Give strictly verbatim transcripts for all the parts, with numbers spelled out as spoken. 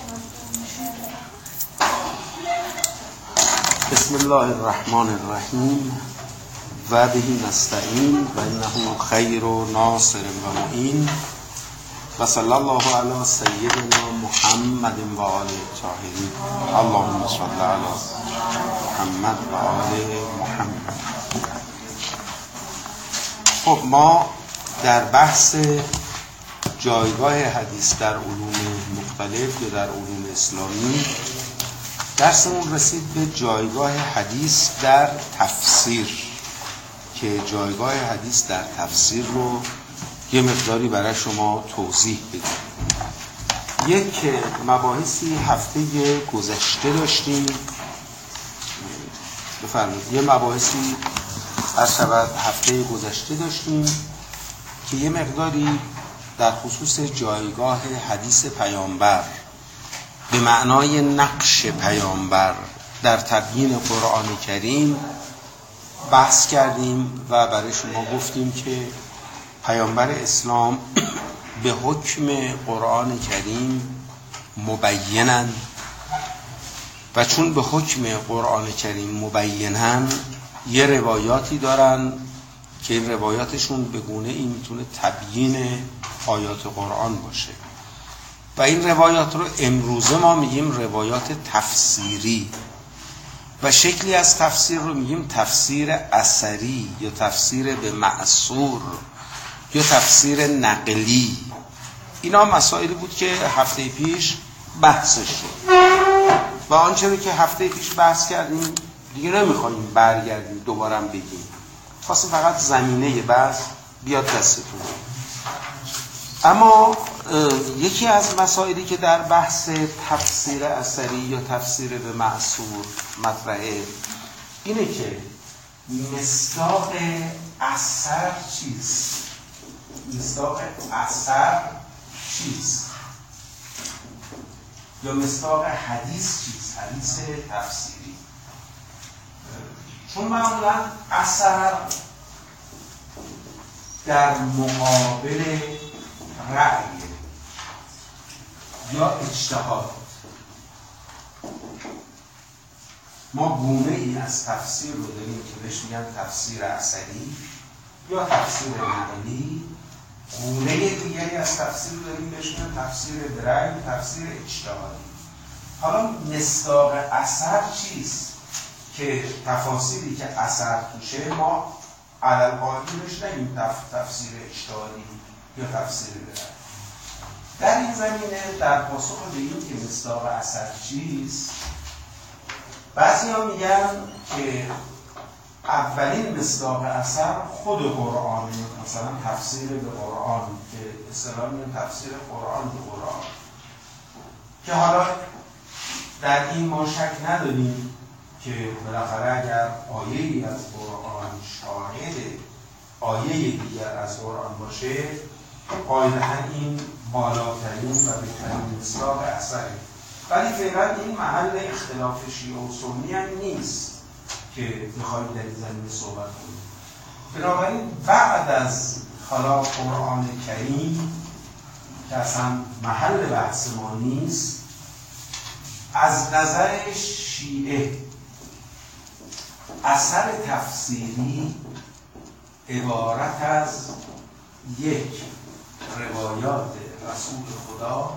بسم الله الرحمن الرحیم و به نستعین و انه خیر و ناصر و معین و صلی الله علی سیدنا محمد و آل الطاهرین. اللهم صل علی محمد و آل محمد. خب ما در بحث جایگاه حدیث در علوم مختلف یا در علوم اسلامی درسمون رسید به جایگاه حدیث در تفسیر، که جایگاه حدیث در تفسیر رو یه مقداری برای شما توضیح بدیم. یک مباحثی هفته گذشته داشتیم، بفرمایید یه مباحثی از شبت هفته گذشته داشتیم که یه مقداری در خصوص جایگاه حدیث پیامبر به معنای نقش پیامبر در تبیین قرآن کریم بحث کردیم و برای شما گفتیم که پیامبر اسلام به حکم قرآن کریم مبینن و چون به حکم قرآن کریم مبینن یه روایاتی دارن که این روایاتشون به گونه این میتونه تبیین آیات قرآن باشه و این روایات رو امروزه ما میگیم روایات تفسیری و شکلی از تفسیر رو میگیم تفسیر اثری یا تفسیر به مأثور یا تفسیر نقلی. اینا مسائلی بود که هفته پیش بحثش شد و آنچه که هفته پیش بحث کردیم دیگه نمیخوایم برگردیم دوباره هم بگیم، خواستیم فقط زمینه بحث بیاد دستتون. اما یکی از مسائلی که در بحث تفسیر اثری یا تفسیر به مأثور مطرحه اینه که مصداق اثر چیست؟ مصداق اثر چیست؟ یا مصداق حدیث چیست؟ حدیث تفسیری. چون معمولا اثر در مقابل رأی یا اجتهاد، ما گونه ای از تفسیر رو داریم که بهش میگن تفسیر اثری یا تفسیر نقلی، گونه دیگری از تفسیر رو داریم بهش میگن تفسیر به رأی، تفسیر اجتهادی. حالا مصداق اثر چیست؟ که تفاسیری که اثر توشه ما علل قاعده بهش نگیم تفسیر اجتهادی یا تفسیر به رأی. در این زمینه در پاسخ به این که مصداق اثر چیست، بعضی ها میگن که اولین مصداق اثر خود قرآن، مثلا تفسیر به قرآن که اصطلاحاً میگن تفسیر قرآن به قرآن، که حالا در این ما شک نداریم که بالاخره اگر آیه‌ای از قرآن شاهد آیه دیگر از قرآن باشه قاعدتاً این بالاترین و بهترین مصداق اثره، ولی فعلا این محل اختلاف شیعه و سنی هم نیست که بخوایم در این زمینه صحبت کنیم. بنابراین بعد از حالا قرآن کریم که اصلا محل بحث ما نیست، از نظر شیعه اثر تفسیری عبارت از یک روایات رسول خدا،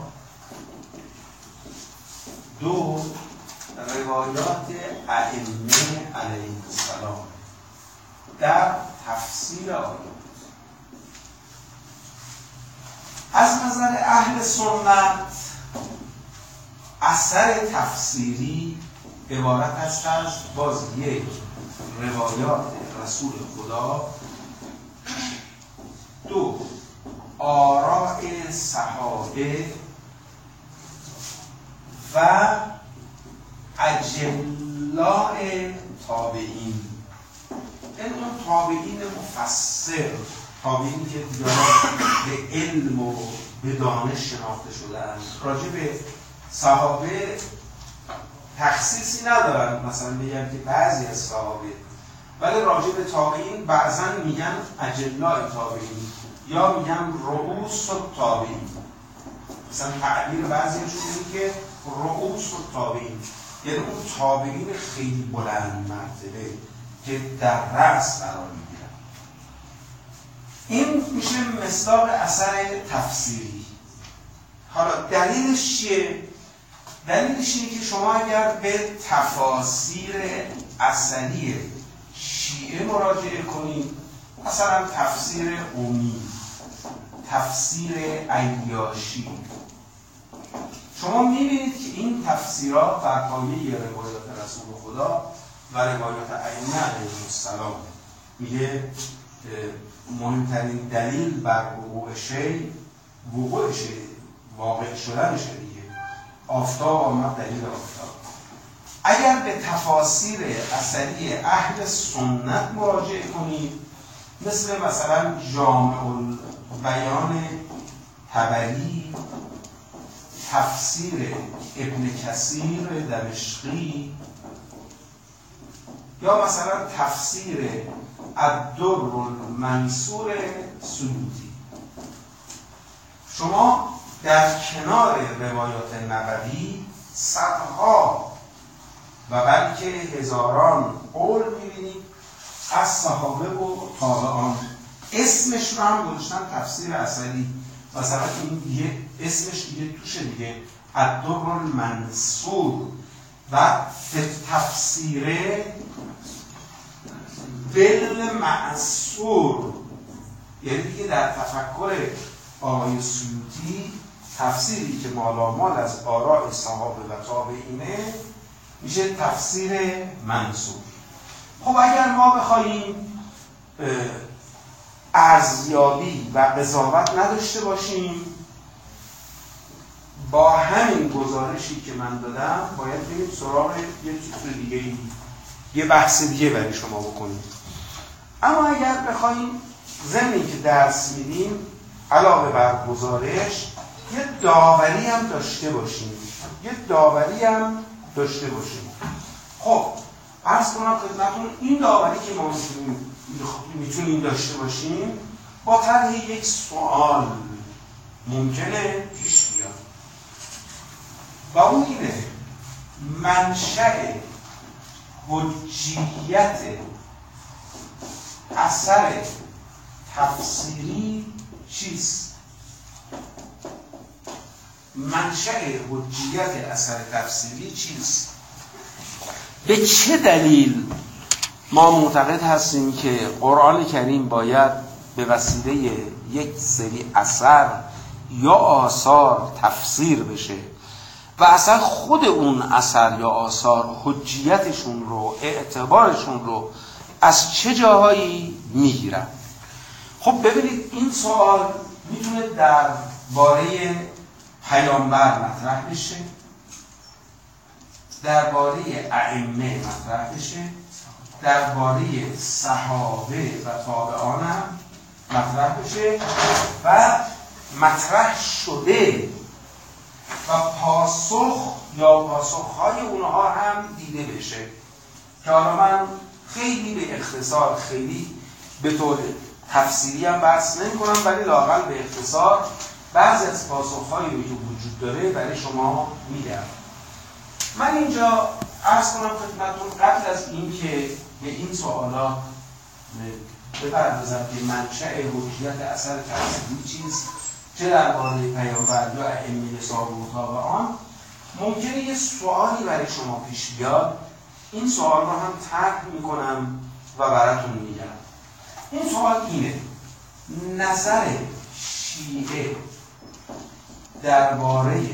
دو روایات ائمه علیهم السلام در تفسیر آیات. از نظر اهل سنت اثر تفسیری عبارت است از باز یک روایات رسول خدا، دو آراء صحابه و اجلاء تابعین. این اون تابعین مفسر، تابعین که به علم و به دانش شناخته شدن. راجع به صحابه تخصیصی ندارن مثلا بگن که بعضی از صحابه، ولی راجع به تابعین بعضا میگن اجلاء تابعین یا میگن رؤوس تابعین. مثلا تعبیر بعضیشون اینه که رؤوس و تابعین، یعنی اون تابعین خیلی بلند مرتبه که در رأس قرار میگیرن. این میشه مصداق اثر تفسیری. حالا دلیلش چیه؟ دلیلش اینه که شما اگر به تفاسیر اصلی شیعه مراجعه کنید، مثلا تفسیر قمی، تفسیر عیاشی، شما میبینید که این تفسیرات بر پایه روایات رسول خدا و روایات ائمه علیهم السلام. میگه مهمترین دلیل بر وقوع شی وقوع شی واقع شدنشه دیگه. آفتاب آمد دلیل آفتاب. اگر به تفاسیر اثری اهل سنت مراجعه کنید، مثل مثلا جامع البیان طبری، تفسیر ابن کثیر دمشقی، یا مثلا تفسیر الدر المنصور سیوطی، شما در کنار روایات نبوی صدها و بلکه هزاران قول می‌بینید از صحابه و تابعان. اسمش رو هم گذاشتن تفسیر اثری، مثلا این دیگه اسمش دیگه توشه دیگه، الدر المنصور، و تفسیر بالمعصور، یعنی دیگه در تفکر آقای سیوطی تفسیری که مالامال از آراء صحابه و تابعینه میشه تفسیر منصور. خب اگر ما بخوایم ارزیابی و قضاوت نداشته باشیم، با همین گزارشی که من دادم باید بریم سراغ یه چیز دیگه ای، یه بحث دیگه برای شما بکنیم. اما اگر بخوایم ضمن که درس میدیم علاوه بر گزارش یه داوری هم داشته باشیم، یه داوری هم داشته باشیم. خب عرض کنم خدمتتون این داوری که ما میتونیم میتونیم داشته باشیم با طرح یک سوال ممکنه پیش بیاد، و اون اینه: منشأ حجیت اثر تفسیری چیست؟ منشأ حجیت اثر تفسیری چیست؟ به چه دلیل ما معتقد هستیم که قرآن کریم باید به وسیله یک سری اثر یا آثار تفسیر بشه و اصلا خود اون اثر یا آثار حجیتشون رو، اعتبارشون رو از چه جاهایی میگیرن؟ خب ببینید این سوال میتونه در باره پیامبر مطرح بشه، درباره ائمه مطرح بشه، درباره صحابه و تابعان هم مطرح بشه و مطرح شده و پاسخ یا پاسخهای اونها هم دیده بشه، که حالا من خیلی به اختصار، خیلی به طور تفصیلی هم بحث نمی کنم، ولی لااقل به اختصار بعضی از پاسخهایی رو که وجود داره برای شما میدم. من اینجا عرض کنم خدمتتون قبل از این که به این سوالات بپردازم که منشأ حجیت اثر تفسیری چیست، چه درباره پیامبر یا ائمه صحابه و تابعان، ممکنه یه سوالی برای شما پیش بیاد. این سوال رو هم طرح میکنم و براتون میگم. این سوال اینه: نظر شیعه درباره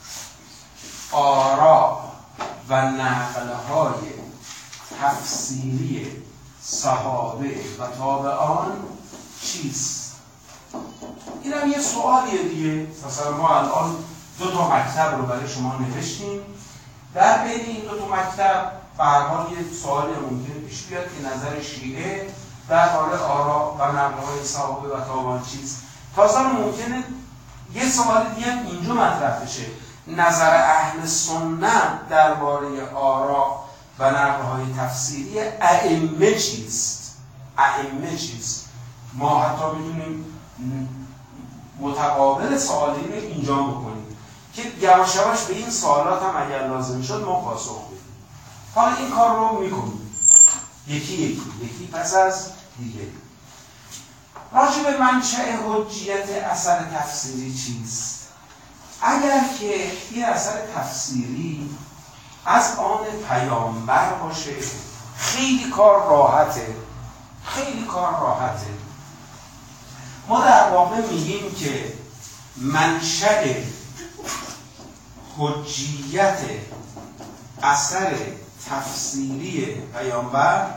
آراء و نقل‌های تفسیری صحابه و تابعان چیست؟ این هم یه سوالیه دیگه. مثلا ما الان دو تا مکتب رو برای شما نوشتیم، در بین این دو تا مکتب به هر حال یه سوالی ممکنه پیش بیاد که نظر شیعه درباره آراء و نقل‌های صحابه و تابعان چیست. تازه ممکنه یه سوال دیگه هم اینجا مطرح بشه: نظر اهل سنت درباره آراء و نقل‌های تفسیری ائمه چیست؟ ائمه چیست؟ ما حتی میتونیم متقابل سوالی رو اینجا بکنیم. که یواش یواش به این سوالات هم اگر لازم شد ما پاسخ بدیم. حالا این کار رو میکنیم یکی یکی یکی پس از دیگه. راجع به منشأ حجیت اثر تفسیری چیست؟ اگر که این اثر تفسیری از آن پیامبر باشه خیلی کار راحته، خیلی کار راحته. ما در واقع میگیم که منشأ حجیت اثر تفسیری پیامبر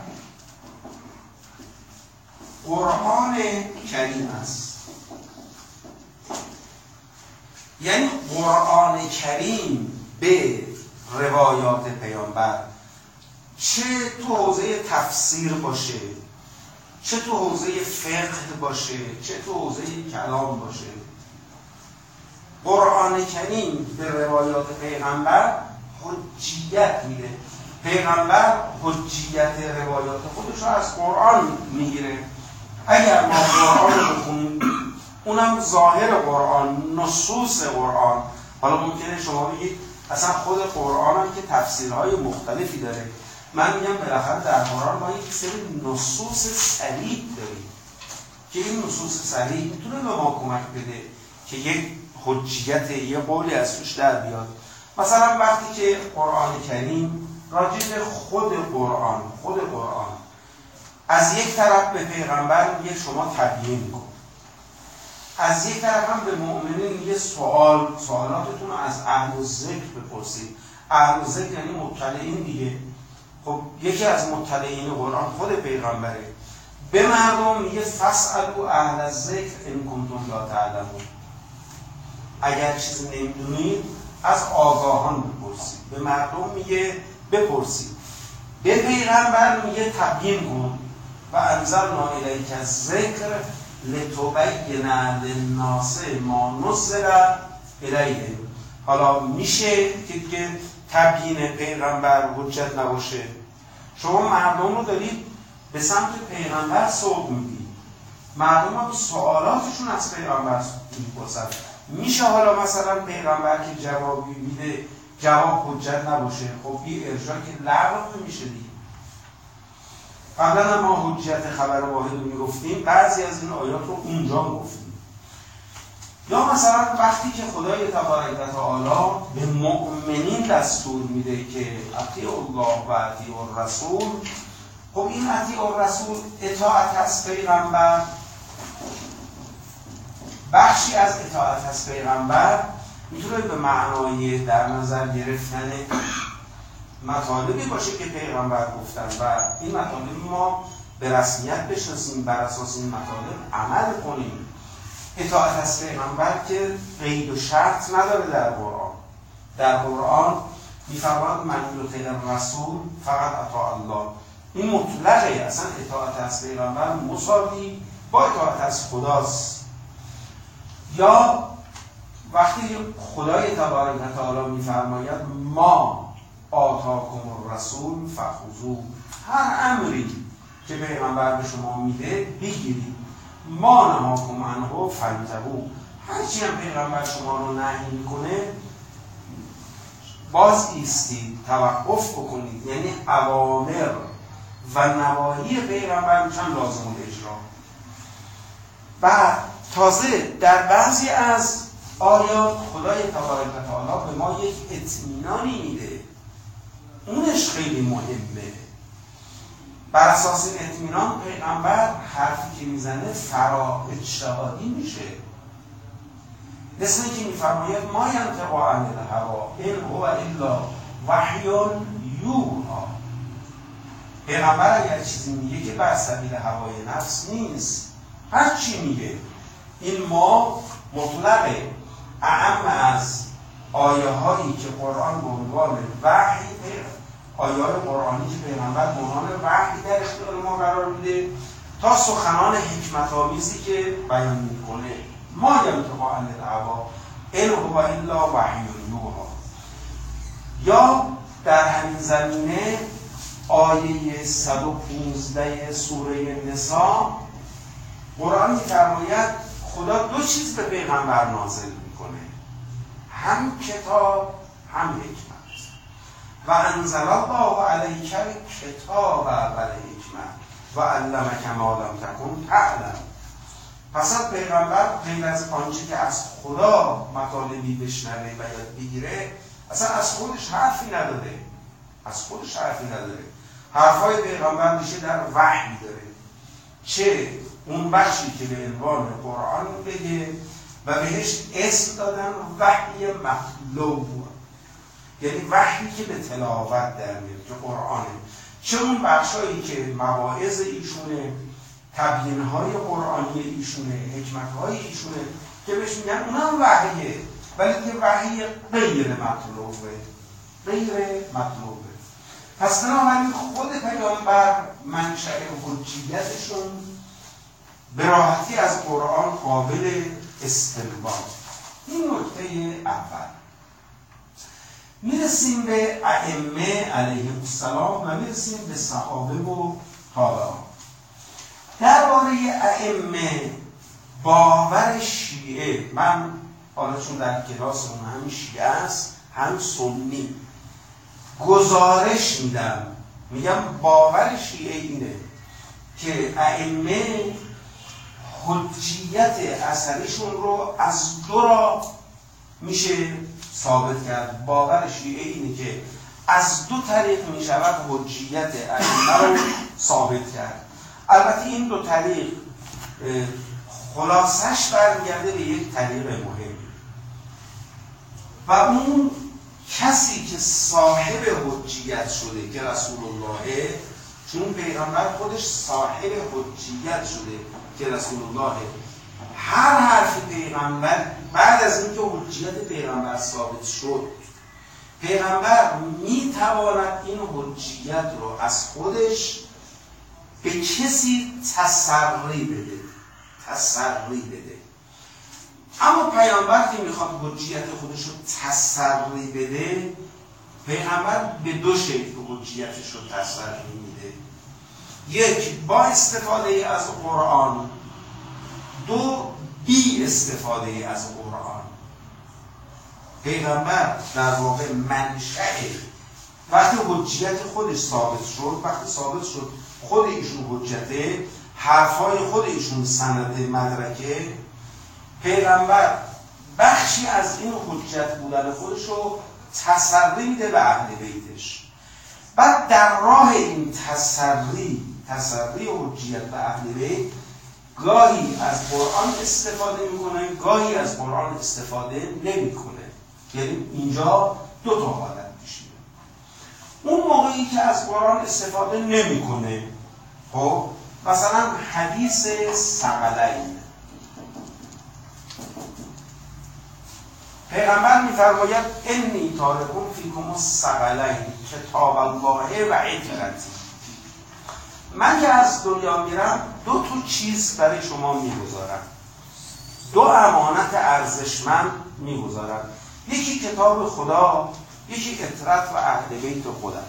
قرآن کریم است. یعنی قرآن کریم به روایات پیامبر چه تو حوزه تفسیر باشه، چه تو حوزه فقه باشه، چه تو حوزه کلام باشه، قرآن کریم به روایات پیغمبر حجیت میده. پیغمبر حجیت روایات خودش رو از قرآن میگیره. اگر ما قرآن رو بخونیم، اونم ظاهر قرآن، نصوص قرآن، حالا ممکنه شما بگید اصلا خود قرآن هم که تفسیرهای مختلفی داره. من میگم بالاخره در قرآن ما یک سری نصوص صریح داریم که این نصوص صریح میتونه به ما کمک بده که یک حجیت، یه قولی از توش در بیاد. مثلا وقتی که قرآن کریم راجع به خود قرآن خود قرآن از یک طرف به پیغمبر میگه شما تبیین کن، از یک طرف هم به مؤمنین میگه سوال سوالاتتون رو از اهل الذکر بپرسید. اهل الذکر یعنی مطلعین دیگه. خب یکی از مطلعین قرآن خود پیغمبره. به مردم میگه فاسألوا اهل الذکر ان کنتم لا تعلمون. اگر چیزی نمیدونید از آگاهان بپرسید. به مردم میگه بپرسید. به پیغمبر میگه تبیین کن. و انزلنا الیک الذکر لتبین للناس ما نزل الیهم. حالا میشه که دیگه تبیین پیغمبر حجت نباشه؟ شما مردم رو دارید به سمت پیغمبر سوق میدید، مردم هم سوالاتشون از پیغمبر میپرسن. میشه حالا مثلا پیغمبر که جوابی میده جواب حجت نباشه؟ خب این ارجاع که لغو میشه دیگه. قبلا ما حجت خبر واحد رو میگفتیم، بعضی از این آیات رو اونجا گفتیم. یا مثلا وقتی که خدای تبارک و تعالی به مؤمنین دستور میده که اطیعوا الله و اطیعوا الرسول، خب این اطیعوا الرسول اطاعت از پیغمبر، بخشی از اطاعت از پیغمبر میتونه به معنای در نظر گرفتن مطالبی باشه که پیغمبر گفتن و این مطالب ما به رسمیت بشناسیم، بر اساس این مطالب عمل کنیم. اطاعت از پیغمبر که قید و شرط نداره در قرآن. در قرآن میفرماد من یطیع الرسول فقط اطاع الله. این مطلقه، اصلا اطاعت از پیغمبر مساوی با اطاعت از خداست. یا وقتی خدای تبارک و تعالی میفرماید ما آتاکم الرسول فخذوه، هر امری که پیغمبر به شما میده بگیرید. ما نهاکم عنه فانتهوا، هرچی هم پیغمبر شما رو نهی میکنه باز ایستید، توقف بکنید. یعنی اوامر و نواهی پیغمبر میشن لازم الاجرا. و تازه در بعضی از آیات خدای تبارک و تعالی به ما یک اطمینانی میده، اونش خیلی مهمه. بر اساس این اطمینان پیغمبر حرفی که میزنه فرا اجتهادی میشه. مثل اینکه میفرماید ما ینطق عن الهوی ان هو الا وحی یوحی. پیغمبر اگر چیزی میگه که بر سبیل هوای نفس نیست، هر چی میگه. این ما مطلقه، اعم از آیه هایی که قرآن به عنوان وحی، آیات قرآنی که پیغمبر به عنوان وحی در اختیار ما قرار میده، تا سخنان حکمت آمیزی که بیان میکنه. ما ینطق عن الهوی ان هو الا وحی یوحی. یا در همین زمینه آیه صد و پانزده سوره نساء قرآن می‌فرماید خدا دو چیز به پیغمبر نازل میکنه. هم کتاب هم حکمت. و انزل الله علیک کتاب و الحکمت و علمک ما لم تکن تعلم. پس از پیغمبر غیر از آنچه که از خدا مطالبی بشنوه و یاد بگیره اصلا از خودش حرفی نداره، از خودش حرفی نداره. حرفای پیغمبر میشه در وحی داره، چه اون بخشی که به عنوان قرآن بگه و بهش اسم دادن وحی مطلوب، یعنی وحی که به تلاوت در میاد که قرآنه، چه اون بخشایی که مواعظ ایشونه، تبیین‌های قرآنی ایشونه، حکمت‌های ایشونه که بهش میگن اونم وحیه، ولی که وحی غیر مطلوبه، غیر مطلوبه. پس بنابراین خود پیامبر منشأ حجیتشون به راحتی از قرآن قابل استنباط. این نکته اول. میرسیم به ائمه علیهم السلام و میرسیم به صحابه و تابعان. درباره ائمه باور شیعه، من حالا چون در کلاس اون هم شیعه است هم سنی گزارش میدم، میگم باور شیعه اینه که ائمه حجیت اثریشون رو از دو را میشه ثابت کرد. باور شیعه اینه که از دو طریق میشود حجیت ائمه رو ثابت کرد. البته این دو طریق خلاصش برمیگرده به یک طریق مهم و اون کسی که صاحب حجیت شده که رسول الله، چون پیغمبر خودش صاحب حجیت شده که رسول الله، هر حرف پیغمبر بعد از اینکه حجیت پیغمبر ثابت شد، پیغمبر میتواند این حجیت رو از خودش به کسی تسری بده، تسری بده. اما پیامبر که میخواد حجیت خودش رو تسری بده، پیغمبر به دو شکل حجیتش رو تسری میده. یک، با استفاده از قرآن، دو، بی استفاده از قرآن. پیغمبر در واقع منشأ وقتی حجیت خودش ثابت شد، وقتی ثابت شد خود ایشون حجته، حرفای خود ایشون سند مدرکه، پیغمبر بخشی از این حجت بودن خودش رو تسری میده به اهل بیتش. بعد در راه این تسری تسری حجیت به اهل بیت گاهی از قرآن استفاده میکنه، گاهی از قرآن استفاده نمیکنه. یعنی اینجا دو تا حالت پیش میاد. اون موقعی که از قرآن استفاده نمیکنه، خب مثلا حدیث ثقلین، پیغمبر میفرماید انی تارکم فیکم الثقلین کتاب الله و عترتی، من که از دنیا میرم دو تا چیز برای شما میگذارم، دو امانت ارزشمند میگذارم، یکی کتاب خدا، یکی عترت و اهل بیت خودم.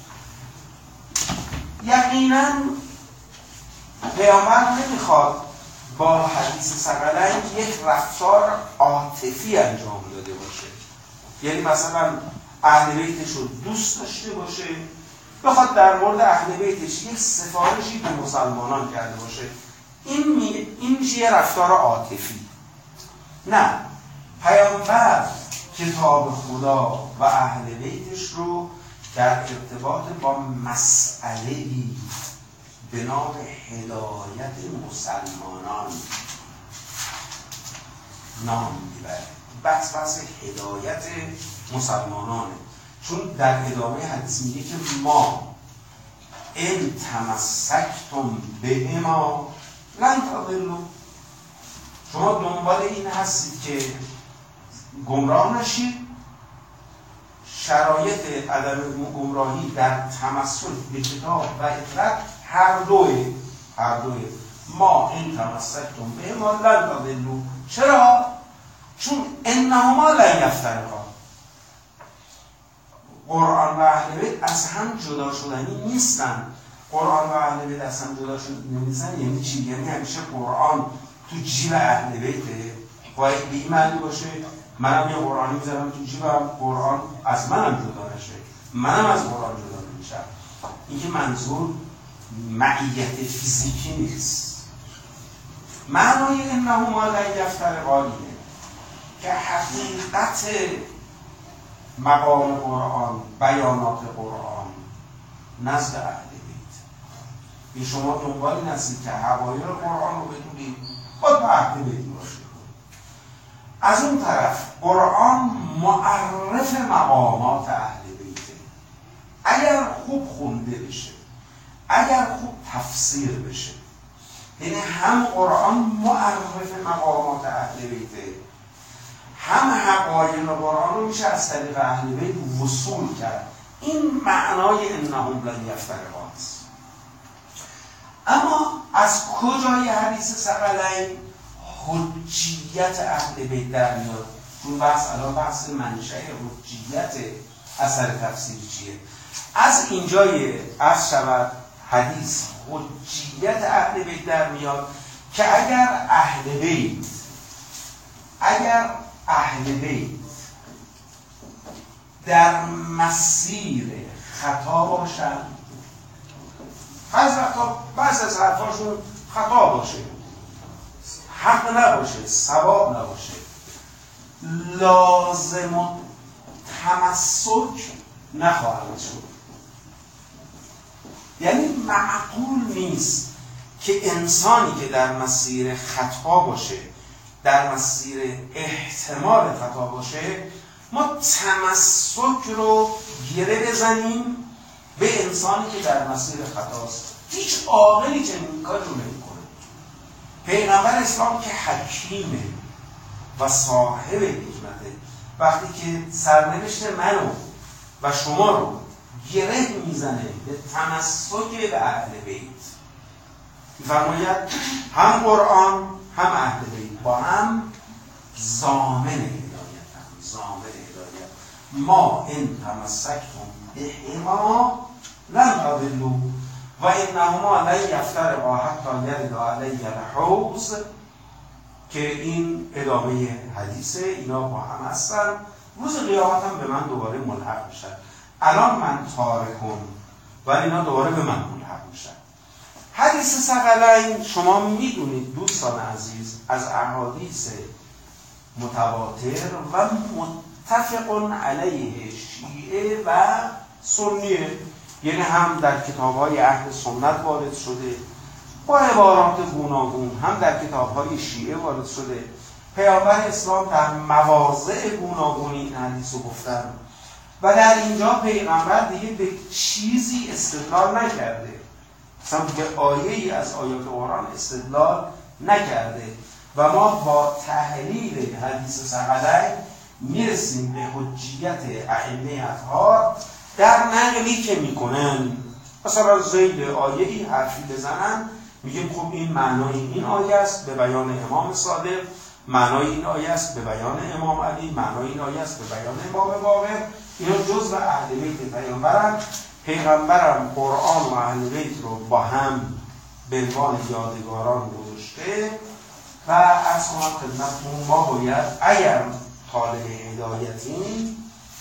یقینا پیامبر نمیخواد با حدیث ثقلین یک رفتار عاطفی انجام داده باشه، یعنی مثلا اهل بیتش رو دوست داشته باشه، بخواد در مورد اهل بیتش یک سفارشی به مسلمانان کرده باشه. این می... این میشه یه رفتار عاطفی. نه، پیامبر کتاب خدا و اهل بیتش رو در ارتباط با مسئله‌ای به نام هدایت مسلمانان نام میبره. بحث بحث هدایت مسلمانانه، چون در ادامه حدیث میگه که ما ان تمسکتم بهما لن تضلوا، شما دنبال این هستید که گمراه نشید. شرایط عدم گمراهی در تمسک به کتاب و عترت هر دوه هر دوه ما این تمسکتم بهما لن تضلوا. چرا؟ چون انهما لن یفترقا، قرآن و اهل بیت از هم جدا شدنی نیستن. قرآن و اهل بیت از هم جدا شدنی نیستن یعنی چی؟ یعنی همیشه قرآن تو جیب اهل بیته، باید به این معنی باشه منم یه قرآنی میذارم تو جیبم، قرآن از منم جدا نشه، منم از قرآن جدا نمیشم. این که منظور معیت فیزیکی نیست. معنای انهما لن یفترقا اینه که حقیقت مقام قرآن، بیانات قرآن نزد اهل بیت، این شما دنبالی نستید که حقایق قرآن رو بدونید باید به اهل بیت باشه. از اون طرف قرآن معرف مقامات اهل بیته. اگر خوب خونده بشه، اگر خوب تفسیر بشه، یعنی هم قرآن معرف مقامات اهل بیته، هم حقایق قرآن رو میشه از طریق اهل بیت وصول کرد. این معنای انهم لن یفترقا است. اما از کجای حدیث ثقلین حجیت اهل بیت در میاد؟ چون بحث الان بحث منشأ حجیت اثر تفسیر چیه. از اینجای عرض شود حدیث حجیت اهل بیت در میاد که اگر اهل بیت اگر اهل بیت در مسیر خطا باشند، بعض وقتا بعض از حرفاشون خطا باشه، حق نباشه، ثواب نباشه، لازم تمسک نخواهد شد. یعنی معقول نیست که انسانی که در مسیر خطا باشه، در مسیر احتمال خطا باشه، ما تمسک رو گره بزنیم به انسانی که در مسیر خطاست. هیچ عاقلی چنین کاری رو نمی‌کنه. پیغمبر اسلام که حکیمه و صاحب حکمته، وقتی که سرنوشت منو و شما رو گره میزنه به تمسک به اهل بیت، می‌فرماید هم قرآن هم اهل بیت با هم ضامن هدایت هم ضامن هدایت. ما این تمسکتم بهما لن تضلوا و انهما لن یفترقا حتی یرد علی الحوض، که این ادامه حدیثه. اینا با هم هستن، روز قیامت هم به من دوباره ملحق میشن. الان من تارکم ولی اینا دوباره به من ملحق میشن. حدیث ثقلین شما میدونید دوستان عزیز از احادیث متواتر و متفق علیه شیعه و سنیه، یعنی هم در کتاب‌های اهل سنت وارد شده با عبارات گوناگون، هم در کتاب‌های شیعه وارد شده. پیامبر اسلام در مواضع گوناگون این حدیث رو گفتن و در اینجا پیغمبر دیگه به چیزی استدلال نکرده، مثلا به آیه‌ای از آیات قرآن استدلال نکرده و ما با تحلیل حدیث ثقلین میرسیم به حجیت ائمه اطهار در نقلی که میکنن. مثلا زید آیه‌ای حرفی بزنن، میگیم خب این معنای این آیه است به بیان امام صادق، معنای این آیه است به بیان امام علی، معنای این آیه است به بیان امام باقر. اینا جزء اهل بیت پیامبرن. پیغمبرم قرآن و اهل بیت رو با هم به عنوان یادگاران گذاشته و از کنم خدمتتون ما باید اگر طالب هدایتیم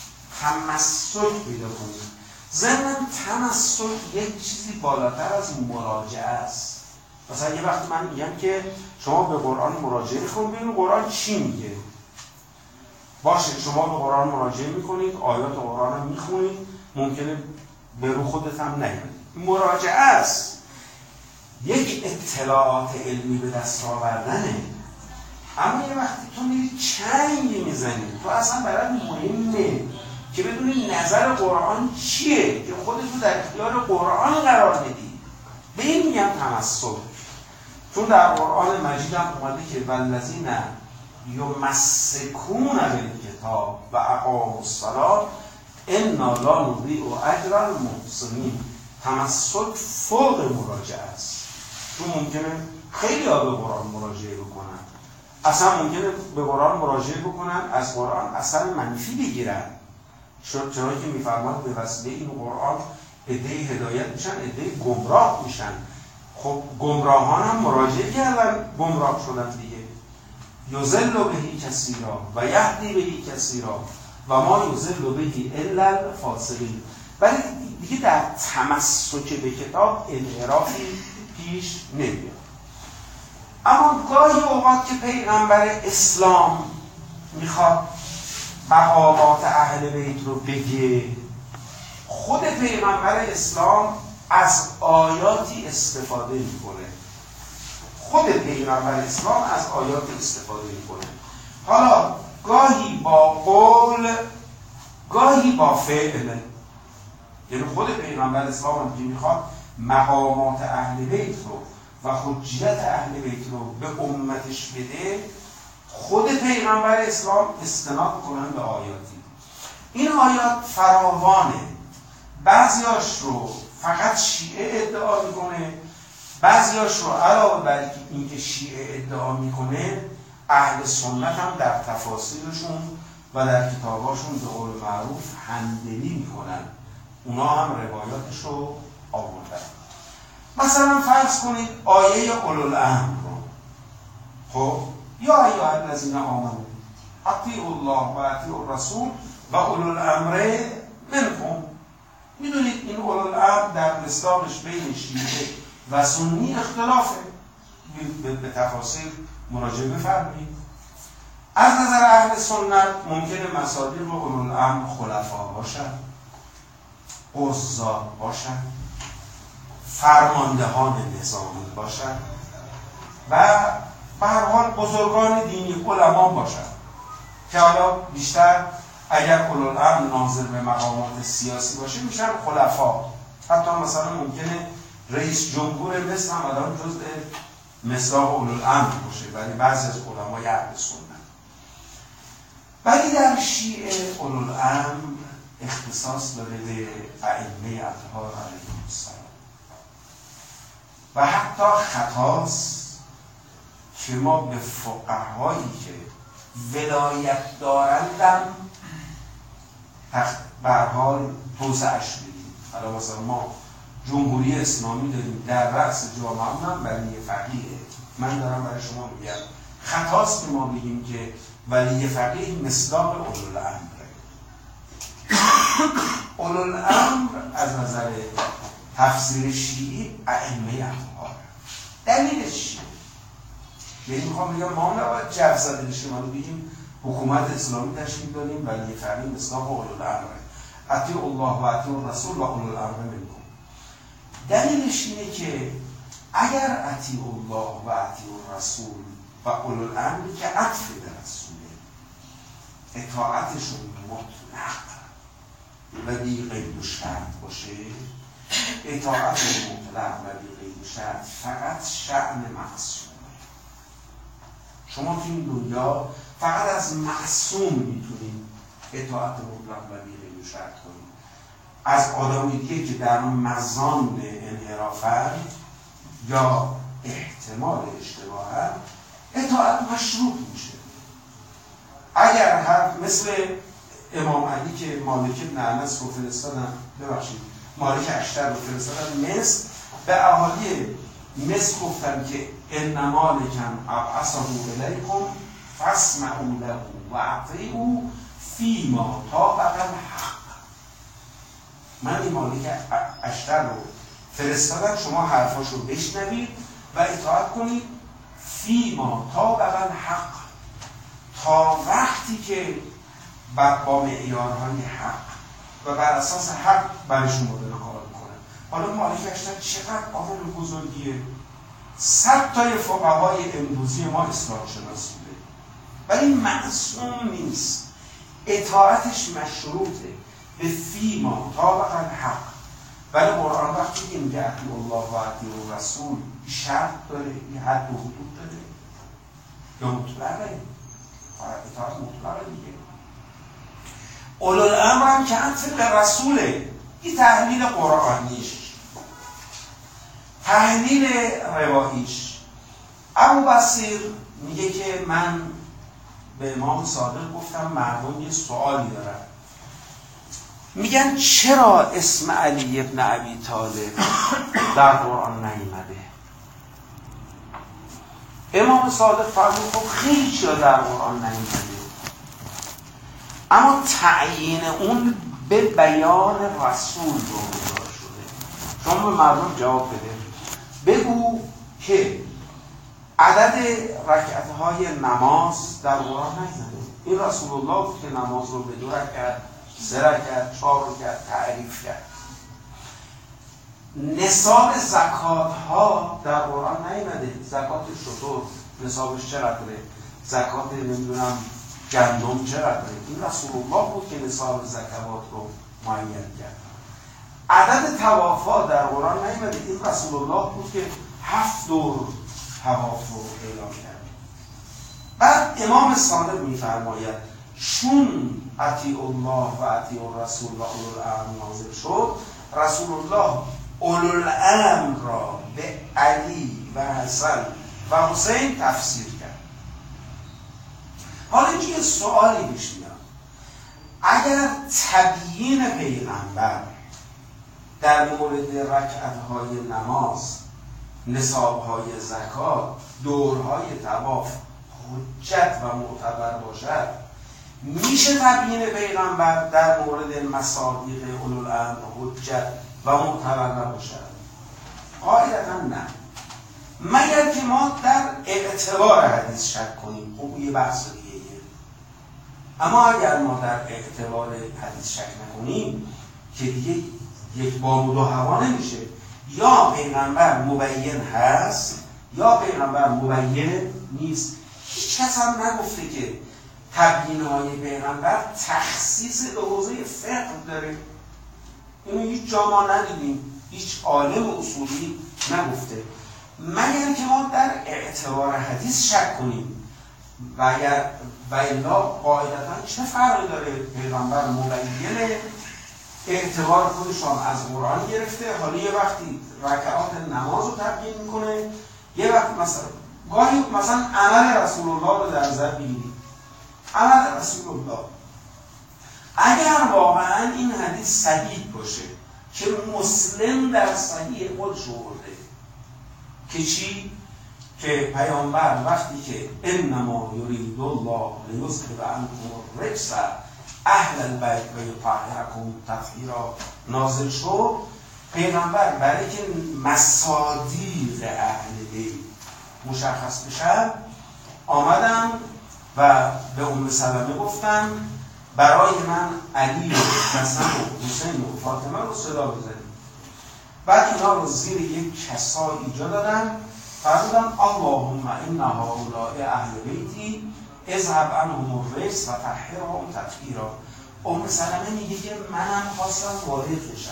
تمسک پیدا کنیم. ضمن تمسک یک چیزی بالاتر از مراجعه است. مثلا یه وقت من میگم که شما به قرآن مراجعه میکنید ببینید قرآن چی میگه. باشه شما به قرآن مراجعه میکنید، آیات قرآن رو میخونید، ممکنه به رو خودت هم نیاد. مراجعه است، یک اطلاعات علمی به دست آوردنه. اما یه وقتی تو میری چنگ میزنی، تو اصلا برات مهمه که بدونی نظر قرآن چیه، که خودتو در اختیار قرآن قرار بدی. به این میگم تمسک. چون در قرآن مجید هم اومده که والذین یمسکون بالکتاب و اقاموا الصلاة انا لا نضیع اجر المحسنین. تمسک فوق مراجعه است. چون ممکنه خیلی ها به قرآن مراجعه بکنن، اصلا ممکنه به قرآن مراجعه بکنن از قرآن اثر منفی بگیرن، چرا که میفرماد به وسیله این قرآن عده‌ای هدایت میشن، عده‌ای گمراه میشن. خب گمراهان هم مراجعه کردن، گمراه شدن دیگه. یضل به کثیرا و یهدی به کثیرا و ما یضل به الا الفاسقین. ولی دیگه در تمسک به کتاب انحرافی پیش نمیاد. اما گاهی اوقات که پیغمبر اسلام میخواد مقامات اهل بیت رو بگه، خود پیغمبر اسلام از آیاتی استفاده میکنه. خود پیغمبر اسلام از آیات استفاده میکنه. حالا گاهی با قول، گاهی با فعل. یعنی خود پیغمبر اسلام هم که میخواد مقامات اهل بیت رو و حجیت اهل بیت رو به امتش بده، خود پیغمبر اسلام استناد کنن به آیاتی. این آیات فراوانه. بعضیاش رو فقط شیعه ادعا میکنه، بعضیاش رو علاوه بر اینکه شیعه ادعا میکنه، اهل سنت هم در تفاسیرشون و در کتاباشون به قول معروف همدلی میکنن. اونا هم روایاتش رو آوردن. مثلا فرض کنید آیه اولوالامر رو، خب یا ایها الذین آمنوا اطیعوا الله و اطیعوا الرسول و اولوالامر منکم. میدونید این اولوالامر در مصداقش بین شیعه و سنی اختلافه. به تفاسیر مراجعه بفرمایید. از نظر اهل سنت ممکنه مصادیق اولوالامر خلفا باشن، قضات باشن، فرماندهان نظامی باشن و به هر حال بزرگان دینی، علما باشن که حالا بیشتر اگر اولوالامر ناظر به مقامات سیاسی باشه میشن خلفا. حتی مثلا ممکنه رئیس جمهور مصر هم الان جزء مصداق اولوالامر باشه، ولی بعضی از علمای اهل سنت. ولی در شیعه اولوالامر اختصاص داره به ائمه اطهار علیهم السلام و حتی خطاست که ما به فقهایی که ولایت دارندم به هر حال توسعش بدیم. حالا مثلا ما جمهوری اسلامی داریم، در رأس جامعه هم ولی فقیه. من دارم برای شما میگم خطاست که ما بگیم که ولی فقیه مصداق اولوالامر. اولوالامر از نظر تفسیر شیعی ائمه اطهار. دلیلش چیه؟ یعنی میخوام بگم ما نباید جو زده بشیم ما بگیم حکومت اسلامی تشکیل دادیم ولی فقیه مصداق اولوالامر، اطیعوا الله و اطیعوا الرسول و اولوالامر منکم. دلیلش اینه که اگر اطیعوا الله و اطیعوا الرسول و اولوالامر که عطف به رسوله، اطاعتشون مطلق و بی قید و شرط باشه، اطاعت مطلق و بی قید و شرط فقط شأن معصومه. شما تو این دنیا فقط از معصوم میتونید اطاعت مطلق و بی قید و شرط کنید. از آدمی دیگه که در مزان انحرافن یا احتمال اشتباهن اطاعت مشروط میشه. اگر هر مثل امام علی که مالک بن انس رو فرستادن، ببخشید مالک اشتر رو فرستادن مصر، به اهالی مصر گفتن که ان مالکم ابعثه الیکم فاسمعوا له و اطیعوا فیما طابق الحق. من این مالک اشتر رو فرستادن، شما حرفاشو بشنوید و اطاعت کنید فیما طابق الحق، تا وقتی که با معیارهای حق و بر اساس حق برشون مدل کار میکنن. حالا مالک اشتر چقدر عالم بزرگیه، صد تای فقهای امروزی ما اصلاح شناس بوده ولی معصوم نیست. اطاعتش مشروطه به فیما طابق الحق. ولی قرآن وقتی که میگه اطیعوا الله و اطیعوا الرسول شرط داره، این حد و حدود داره یا مطلقه؟ اطاعت مطلقه دیگه. اولوالامر هم که عطف به رسوله. این تحلیل قرآنیش، تحلیل رواییش. ابو بصیر میگه که من به امام صادق گفتم مردم یه سوالی دارن، میگن چرا اسم علی ابن ابی طالب در قرآن نیامده؟ امام صادق فرمود خب خیلی چیزا در قرآن نیامده، اما تعیین اون به بیان رسول واگذار شده. شما به مردم جواب بده، بگو که عدد رکعت‌های نماز در قرآن نیامده. این رسول الله بود که نماز رو به دو رکعت، سه رکعت، چهار رکعت تعریف کرد. نصاب زکات ها در قرآن نیامده. زکات شطور نصابش چقدره؟ زکات نمیدونم گندم چقدره؟ این رسول الله بود که نصاب زکات رو معین کرد. عدد طوافات در قرآن نیامده. این رسول الله بود که هفت دور طواف رو اعلام کرد. بعد امام صادق میفرماید چون اطیع الله و اطیع الرسول و اولو الامر نازل شد، رسول الله اولو الامر را به علی و حسن و حسین تفسیر کرد. حالا اینجا یه سوالی پیش میاد، اگر تبیین پیغمبر در مورد رکعت‌های نماز، نصاب‌های زکات، دورهای طواف حجت و معتبر باشد، میشه تبیین پیغمبر در مورد مصادیق اولوالامر حجت و معتبر نباشد؟ قاعدتا نه، مگر که ما در اعتبار حدیث شک کنیم. خب یه بحث دیگه. اما اگر ما در اعتبار حدیث شک نکنیم که دیگه یک بامود و هوا نمیشه. یا پیغمبر مبین هست یا پیغمبر مبین نیست. هیچ کس هم نگفته که تبیین‌های پیغمبر تخصیص به حوزه فقه داره. اینو هیچ جا ما ندیدیم، هیچ عالم اصولی نگفته، مگر که ما در اعتبار حدیث شک کنیم. و اگر و الا قاعدتا چه فرقی داره؟ پیغمبر مبینه، اعتبار خودش هم از قرآن گرفته، حالا یه وقتی رکعات نماز رو تبیین میکنه، یه وقت مثلا گاهی مثلا عمل رسول الله رو در نظر بگیرید. عمل رسول الله اگر واقعا این حدیث صحیح باشه که مسلم در صحیح خودش آورده که چی؟ که پیامبر وقتی که انما یرید الله لیذهب عنکم الرجس اهل البیت و یطهرکم تطهیرا نازل شد، پیغمبر برای که مصادیق اهل بیت مشخص بشه آمدن و به ام سلمه گفتن برای من علی و حسن و حسین و فاطمه رو صدا بزنید. بعد اینا رو زیر یک کسا ایجا دادن، فرمودن اللهم ان هؤلاء اهل بیتی اذهب عنهم الرجس و طهرهم تطهیرا. ام سلمه میگه که منم خواستم وارد بشم.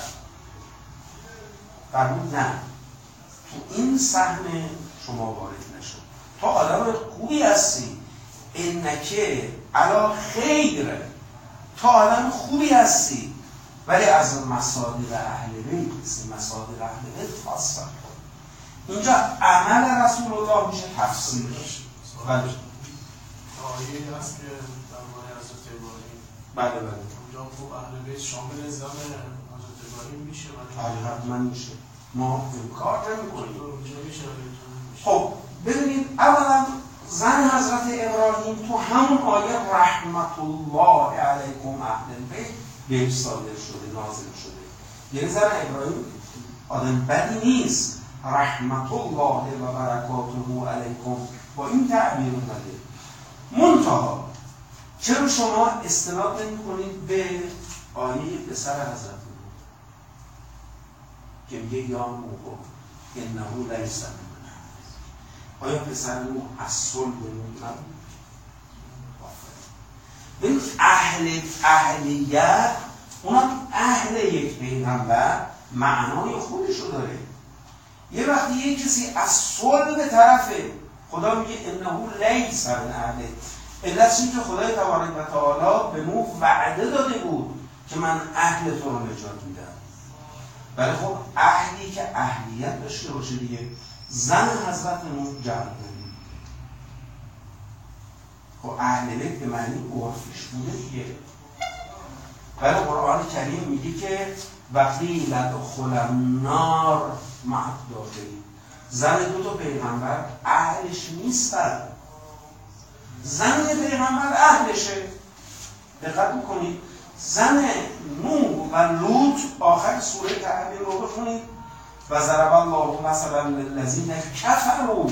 فرمود نه، تو این سهم شما وارد نشد، تو آدم خوبی هستی، انکه علا خیر، تو آدم خوبی هستی، ولی از مصادیق اهل بیت نیستی، مصادیق اهل بیت خاصه. اینجا عمل رسول الله میشه تفسیرش. بله آیه هست که درباره حضرت ابراهیم، بله بله اونجا خوب اهل بیت شامل ازدام حضرت ابراهیم میشه، ولی حتما میشه، ما کار نمی‌کنیم. اونجا میشه. خب ببینید، اولا زن حضرت ابراهیم تو همون آیه رحمت الله علیکم اهل البیت بهش صادر شده، نازل شده. یعنی زن ابراهیم آدم بدی نیست، رحمت الله و برکاته علیکم با این تعبیر اومده. منتها چرا شما استناد نمی کنید به آیه پسر حضرت نوح که میگه یا نوح انه لیس من؟ آیا پسر نوح از صلب نوح نبود؟ ببین اهل اهلیت، اونم اهل یک پیغمبر معنای خودشو داره. یه وقتی یک کسی از صلب به طرفه، خدا میگه انه لیس من اهله. علت این که خدای تبارک و تعالی به نوح وعده داده بود که من اهل تو رو نجات میدم. ولی خب اهلی که اهلیت داشته باشه دیگه. زن حضرت نوح جهنمی، خب اهل بیت به معنی عرفیش بوده دیگه. ولی قرآن کریم میگه که وقیل ادخل النار مع الداخلین، زن دو تا پیغمبر اهلش نیستن، زن پیغمبر اهلشه. دقت میکنید زن نوح و لوط آخر سوره تحریم رو بخونید و ضرب الله مثلا للذین کفروا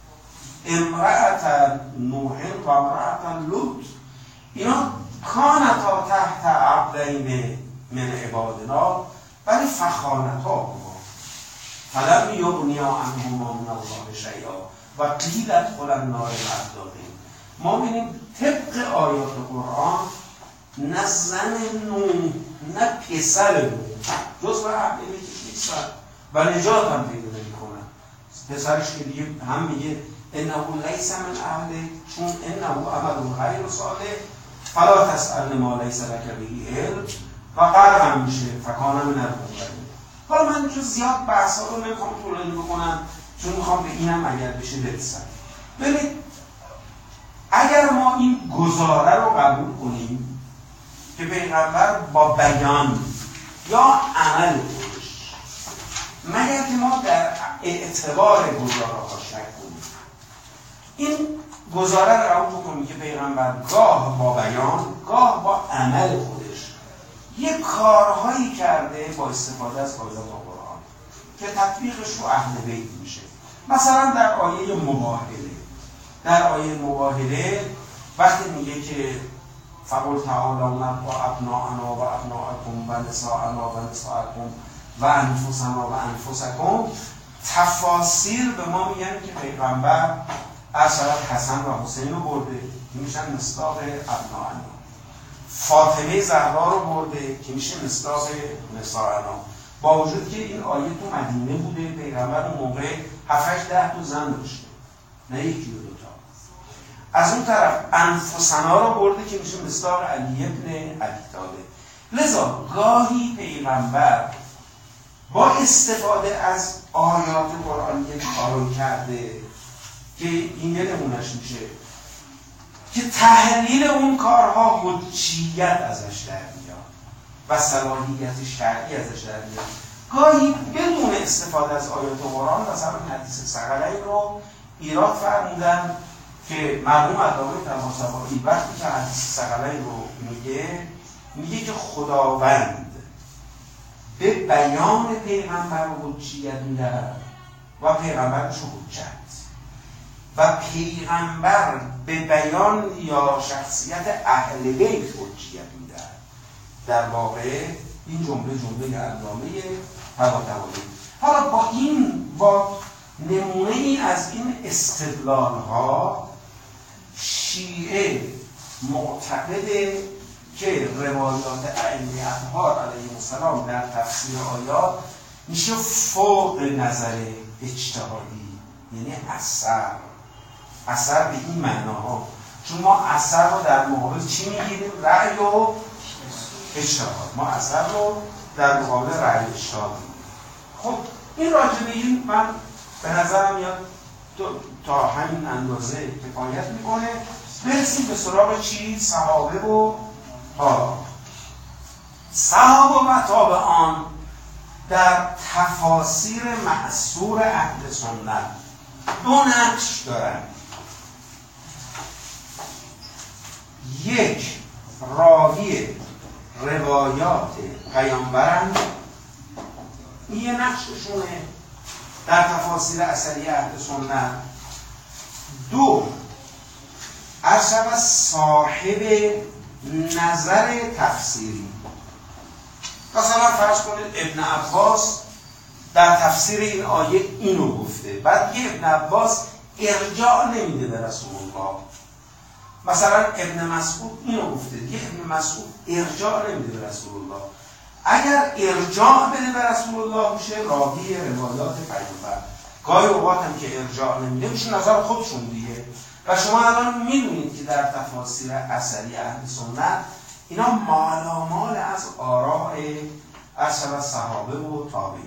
امرأة نوح و امرأة لوط اینا کانتا تحت عبدین من عبادنا ولی فخانتاهما فلم یغنیا عنهما من الله شیئا و قیل ادخلا النار مع الداخلین. ما ببینیم طبق آیات قرآن نه زن نوح نه پسر نوح جز و اهل بیتش نیستن و نجات هم پیدا نمی‌کنن. پسرش که دیگه هم میگه انه لیس من اهله چون انه عمل غیر صالح فلا تسأل ما لیس لک به علم و غرق میشه فکان من المنظرین. حالا من چون زیاد بحثا رو نمیخوام طولانی بکنم چون میخوام به اینم اگر بشه برسم. ببینید اگر ما این گزاره رو قبول کنیم که پیغمبر با بیان یا عمل خودش، مگر که ما در اعتبار گزاره ها شک کنیم، این گزاره رو قبول بکنیم که پیغمبر گاه با بیان گاه با عمل خودش یه کارهایی کرده با استفاده از آیات قرآن که تطبیقش رو اهل بیت میشه. مثلا در آیه مباهله در آیه مباهله وقتی میگه که فقل تعالی نبع ابناءنا و ابناءکم و نساءنا و نساءکم و انفسنا و انفسکم، تفاسیر به ما میگن که پیغمبر ارشد حسن و حسین رو برده که میشن مصداق ابناءنا، فاطمه زهرا رو برده که میشه مصداق نساءنا، با وجود که این آیه تو مدینه بوده، پیغمبر اون موقع هفت هشت ده تا زن داشته نه یکی و دوتا. از اون طرف انفسنا رو برده که میشه مصداق علی ابن ابی طالب. لذا گاهی پیغمبر با استفاده از آیات قرآنی کارو کرده که این یه نمونش میشه که تحلیل اون کارها حجیت ازش در میاد و صلاحیت شرعی ازش در میاد. گاهی بدون استفاده از آیات قرآن مثلا حدیث ثقلین رو ایراد فرمودن که مرحوم علامه طباطبایی وقتی که حدیث ثقلین رو میگه میگه که خداوند به بیان پیغمبر رو حجیت میدهد و پیغمبرش رو حجت و پیغمبر به بیان یا شخصیت اهل بیت حجیت میدهد. در واقع این جمله جمله علامه طباطبایی. حالا با این با نمونه ای از این استدلال ها شیعه معتقده که روایات ائمه اطهار علیهم السلام در تفسیر آیات میشه فوق نظر اجتهادی، یعنی اثر اثر به این معناها، چون ما اثر رو در مقابل چی میگیریم؟ رأی و اجتهاد. ما اثر رو در مقابل رأی و اجتهاد میگیریم. خب این راجبه این من به نظرم میاد تا همین اندازه کفایت میکنه. برسیم به سراغ چی؟ صحابه و تابعان. صحابه و تابعان در تفاسیر مأثور اهل سنت دو نقش دارن. یک، راوی روایات پیامبرند، این یه نقششونه در تفاسیر اثری اهل سنت. دو، ارشد صاحب نظر تفسیری. مثلا فرض کنید ابن عباس در تفسیر این آیه اینو گفته، بعد یه ابن عباس ارجاع نمیده به رسول الله. مثلا ابن مسعود اینو گفته، یه ابن مسعود ارجاع نمیده به رسول الله. اگر ارجاع بده به رسول الله میشه راوی روایات پیامبر. گاهی اوقات هم که ارجاع نمیده میشه نظر خودشون دیگه. و شما الان میدونید که در تفاسیر اثری اهل سنت اینا مالامال از آراء ارشد صحابه و تابعین.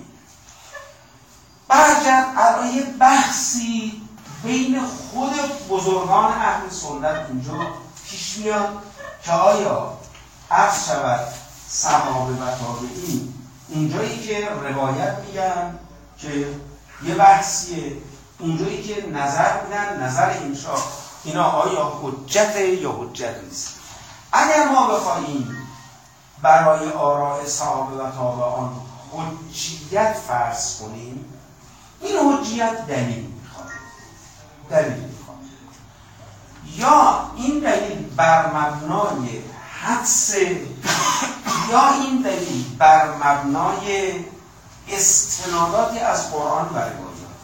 برگرد الان یه بحثی بین خود بزرگان اهل سنت اینجا پیش میاد که آیا عرض شود صحابه و تابعین اونجایی که روایت میگن که یه بحثیه اونجایی که نظر میدن نظر اینشا اینا آیا حجت یا حجت نیست. اگر ما بخواهیم برای آراء صحابه و تابعان حجیت فرض کنیم، این حجیت دلیل میخواد دلیل میخواد یا این دلیل بر مبنای حدس یا این دلیل بر مبنای استناداتی از قرآن و روایات.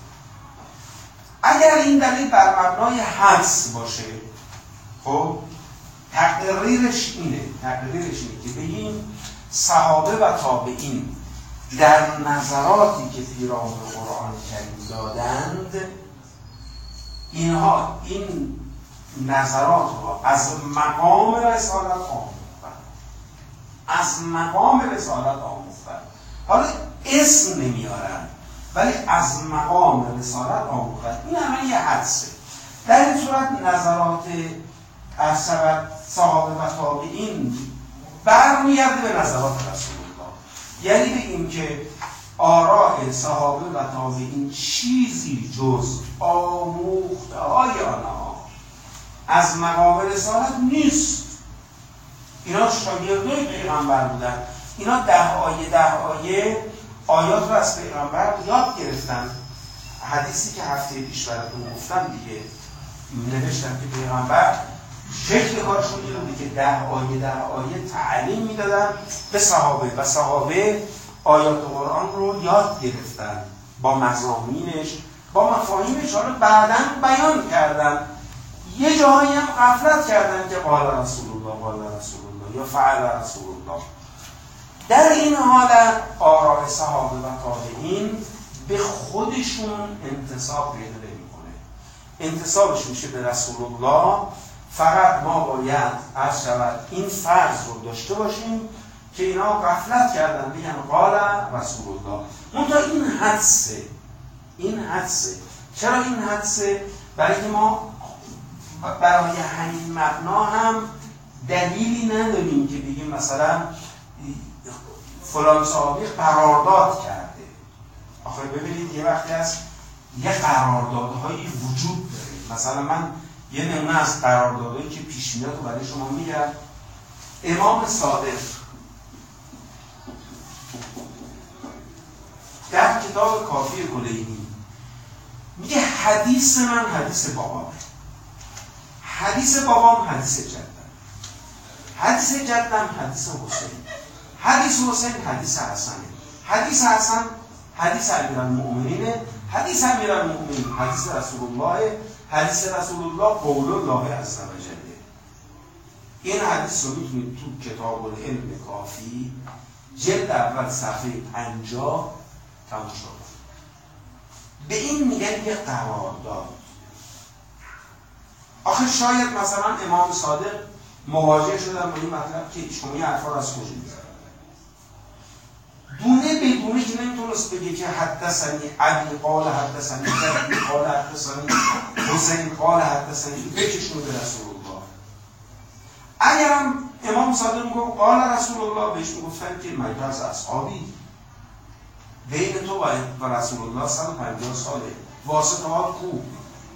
اگر این دلیل بر مبنای حدس باشه، خب تقریرش اینه تقریرش اینه که بگیم صحابه و تابعین در نظراتی که پیرامون قرآن کریم دادند، اینها این نظرات ها از مقام رسالت آموختند از مقام رسالت آموختند حالا اسم نمیارن ولی از مقام رسالت آموختند. این همه یه حدسه. در این صورت نظرات از صحابه و تابعین برمیگرده به نظرات رسول الله. یعنی بگیم که آراء صحابه و تابعین چیزی جز آموخته های آنها از مقام رسالت نیست. اینا شاگردای پیغمبر بودن، اینا ده آیه ده آیه آیات رو از پیغمبر یاد گرفتن. حدیثی که هفته پیش براتون گفتم دیگه، نوشتم که پیغمبر شکل کارشون این بوده که ده آیه ده آیه تعلیم میدادن به صحابه و صحابه آیات قرآن رو یاد گرفتن با مضامینش با مفاهیمش، رو بعداً بیان کردن. یه جاهایی هم غفلت کردن که قال رسول الله قال رسول الله یا فعل رسول الله. در این حالت آراء صحابه و تابعین به خودشون انتساب پیدا نمی‌کنه. انتسابش میشه به رسول الله. فقط ما باید عرض شود این فرض رو داشته باشیم که اینا غفلت کردن بگن قال رسول الله. منتها این حدسه این حدسه چرا این حدسه؟ برای که ما برای همین مبنا هم دلیلی نداریم که بگیم مثلا فلان صحابی قرارداد کرده. آخه ببینید یه وقتی هست یه قراردادهایی وجود داره. مثلا من یه نمونه از قراردادهایی که پیش میاد و برای شما میگم. امام صادق در کتاب کافی کلینی میگه حدیث من حدیث بابامه، حدیث بابام حدیث جدم، حدیث جدم حدیث حسین، حدیث حسین حدیث حسنه، حدیث حسن حدیث امیرالمؤمنینه، حدیث امیرالمؤمنین حدیث رسول الله، حدیث رسول الله قول الله عز و جل. این حدیث رو میتونید تو کتاب العلم کافی جلد اول صفحه پنجاه تماشا کنید. به این میگن یه قرارداد. آخه شاید مثلا امام صادق مواجه شدن با این مطلب که شما یه حرفا رو از کجا میزنید. دونه بدونه که نمیتونست بگه که حدثنی علی قال حدثنی جدی قال حدثنی حسین قال حدثنی بکشون به رسول الله. اگرم امام صادق میگه قال رسول الله، بهش میگفتن که مگه از اصحابی بین تو و رسول الله صد و پنجاه ساله، واسطه ها خوب.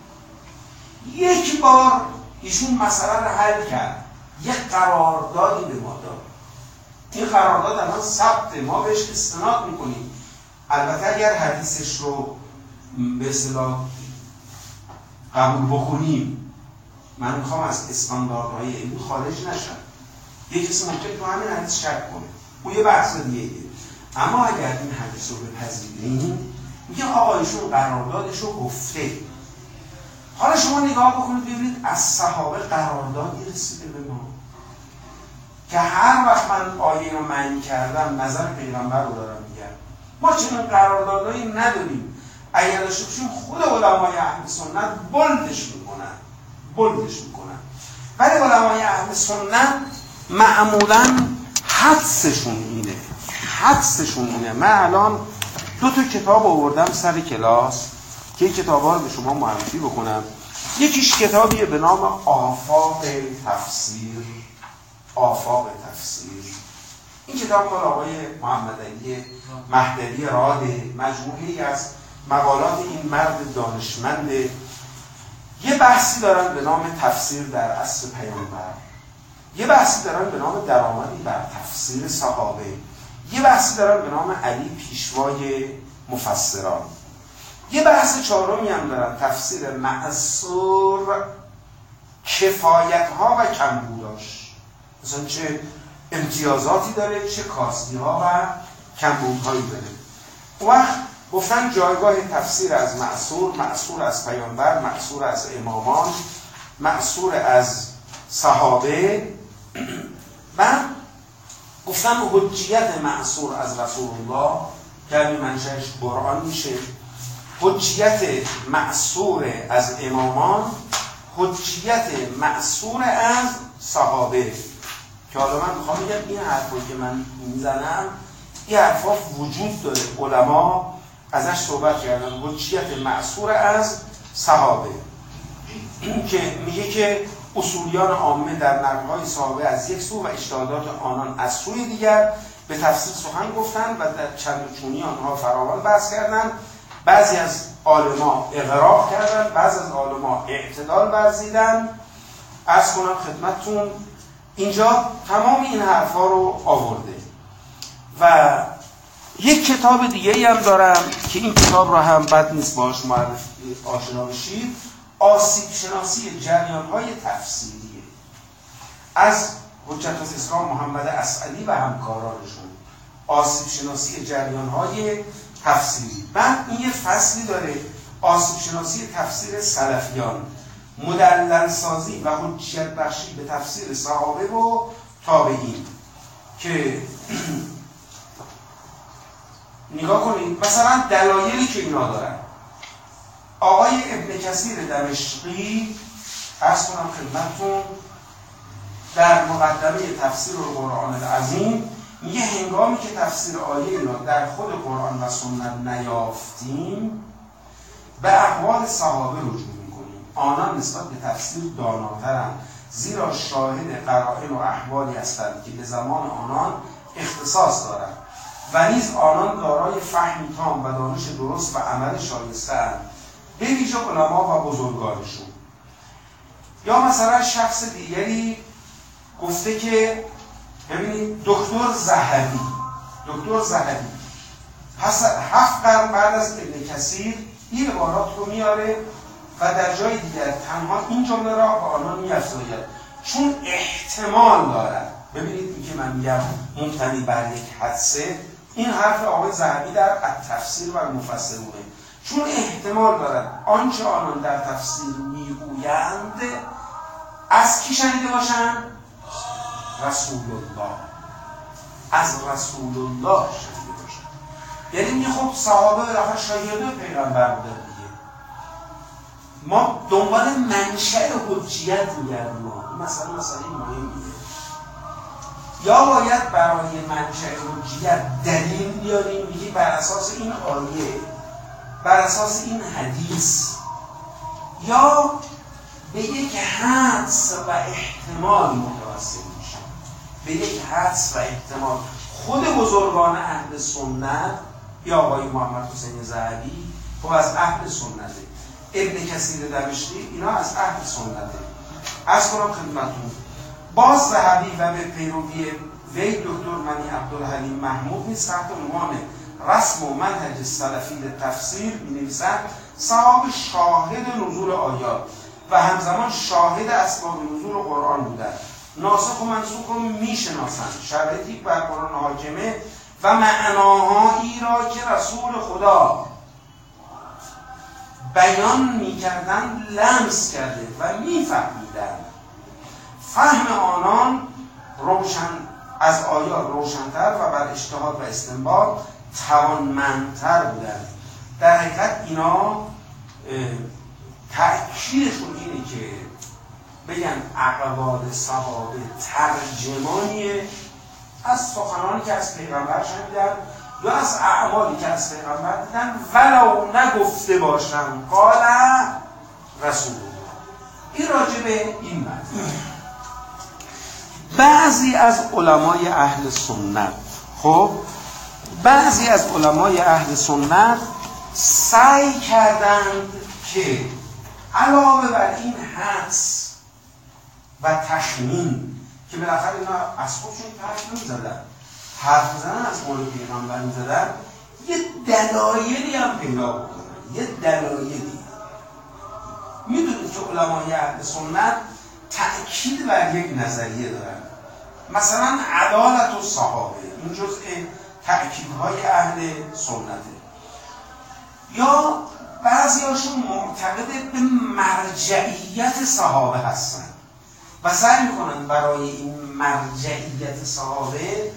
یک بار ایشون مسئله رو حل کرد، یک قراردادی به ما داد. این قرارداد الان ثبت، ما بهش استناد میکنیم. البته اگر حدیثش رو به اصطلاح قبول بکنیم، من میخوام از استانداردهای علمی خارج نشم. یک کسی ممکن تو همین حدیث شک کنه، اون یه بحث دیگه. اما اگر این حدیث رو بپذیریم، میگه آقا ایشون قراردادش رو گفته. حالا شما نگاه بکنید ببینید از صحابه قراردادی رسیده به ما که هر وقت من آیه رو معنی کردم نظر پیغمبر رو دارم میگم. ما چنین قراردادایی نداریم. اگر داشته باشیم خود علمای اهل سنت بلدش میکنن بلدش میکنن ولی علمای اهل سنت معمولا حدسشون اینه حدسشون اینه. من الان دو تا کتاب آوردم سر کلاس که کتاب‌ها رو به شما معرفی بکنم. یکیش کتابیه به نام آفاق تفسیر آفاق تفسیر. این کتاب مال آقای محمد علی مهدوی راده، مجموعه‌ای از مقالات این مرد دانشمند. یه بحثی دارن به نام تفسیر در عصر پیامبر، یه بحثی دارن به نام درآمدی بر تفسیر صحابه، یه بحثی دارن به نام علی پیشوای مفسران، یه بحث چهارمی هم دارن تفسیر معصور، کفایت ها و کمبوداش، مثلا چه امتیازاتی داره، چه کاستی ها و کمبودهایی داره. اون وقت گفتن جایگاه تفسیر از معصور، معصور از پیامبر، معصور از امامان، معصور از صحابه، و گفتن حجیت معصور از رسول الله که همین منشأش قرآن میشه، حجیت معصور از امامان، حجیت معصور از صحابه. که حالا من میخوام بگم این حرفایی که من میزنم این حرفا وجود داره، علما ازش صحبت کردن. حجیت معصور از صحابه که میگه که اصولیان عامه در نقل‌های صحابه از یک سو و اجتهادات آنان از سوی دیگر به تفسیر سخن گفتند و در چند و چونی آنها فراوان بحث کردند. بعضی از عالما اغراق کردند، بعضی از عالما اعتدال ورزیدند. عرض کنم خدمتتون اینجا تمام این حرفا رو آورده. و یک کتاب دیگه ای هم دارم که این کتاب رو هم بد نیست باش معرفی آشنا بشید، آسیب شناسی جریان‌های تفسیریه از حجت الاسلام محمد اسعدی و همکارانشون. آسیب شناسی جریان‌های تفسیری. بعد این یه فصلی داره آسیب شناسی تفسیر سلفیان، مدلل سازی و حجیت بخشی به تفسیر صحابه و تابعین. که نگاه کنید مثلا دلایلی که اینا دارن. آقای ابن کثیر دمشقی عرض کنم خدمتتون در مقدمه تفسیر القرآن العظیم میگه هنگامی که تفسیر آیه را در خود قرآن و سنت نیافتیم به اقوال صحابه رجوع میکنیم. آنان نسبت به تفسیر داناترند، زیرا شاهد قرائن و احوالی هستند که به زمان آنان اختصاص دارند و نیز آنان دارای فهمی تام و دانش درست و عمل شایسته‌اند، به ویژه علما و بزرگانشون. یا مثلا شخص دیگری گفته که ببینید دکتر ذهبی دکتر ذهبی پس هفت قرن بعد از ابن کثیر این عبارات رو میاره و در جای دیگر تنها این جمله را به آنان می‌افزاید چون احتمال دارد. ببینید این که من میگم مبتنی بر یک حدسه، این حرف آقای ذهبی در التفسیر و المفسرونه، چون احتمال دارد آنچه آنان در تفسیر میگویند از کی شنیده باشند؟ رسول الله، از رسول الله شنیده باشند. یعنی میگه خب صحابه بالاخره شاگرد پیغمبر بودن دیگه، ما دنبال منشأ حجیت میگردیم. ما مثلا مسئله مهمیه. یا باید برای منشأ حجیت دلیل بیاریم، میگه بر اساس این آیه، بر اساس این حدیث، یا به یک حدس و احتمال متوسل میشه، به یک حدس و احتمال. خود بزرگان اهل سنت، یا آقای محمد حسین ذهبی خب از اهل سنته، ابن کثیر دمشقی اینا از اهل سنته. از کنم خدمتتون باز ذهبی و به پیروی وی دکتر منی عبدالحلیم محمود نیز تحت عنوان رسم و منهج سلفی تفسیر می‌نویسند صحابه شاهد نزول آیات و همزمان شاهد اسباب نزول قرآن بودند، ناسخ و منسوخ رو میشناسند، شرایطی بر قرآن حاکمه و معناهایی را که رسول خدا بیان میکردند لمس کرده و میفهمیدند. فهم آنان روشن از آیات روشن‌تر و بر اجتهاد و استنباط توانمندتر بودند. در حقیقت اینا تأکیدشون اینه که بگن اقوال صحابه ترجمانیه از سخنانی که از پیغمبر شنیدن یا از اعمالی که از پیغمبر دیدن، ولو نگفته باشن قال رسول الله. این راجع به این معنی. بعضی از علمای اهل سنت، خب بعضی از علمای اهل سنت سعی کردند که علاوه بر این حدس و تخمین که بالاخره اینا از خودشون حرف نمی‌زدن، حرف می‌زدن از قول پیغمبر می‌زدن، یه دلایلی هم پیدا بکنن، یه دلایلی. میدونید که علمای اهل سنت تأکید بر یک نظریه دارن، مثلا عدالت و صحابه، این جزء تأکیدهای اهل سنته. یا بعضی هاشون معتقد به مرجعیت صحابه هستن و سعی میکنن برای این مرجعیت صحابه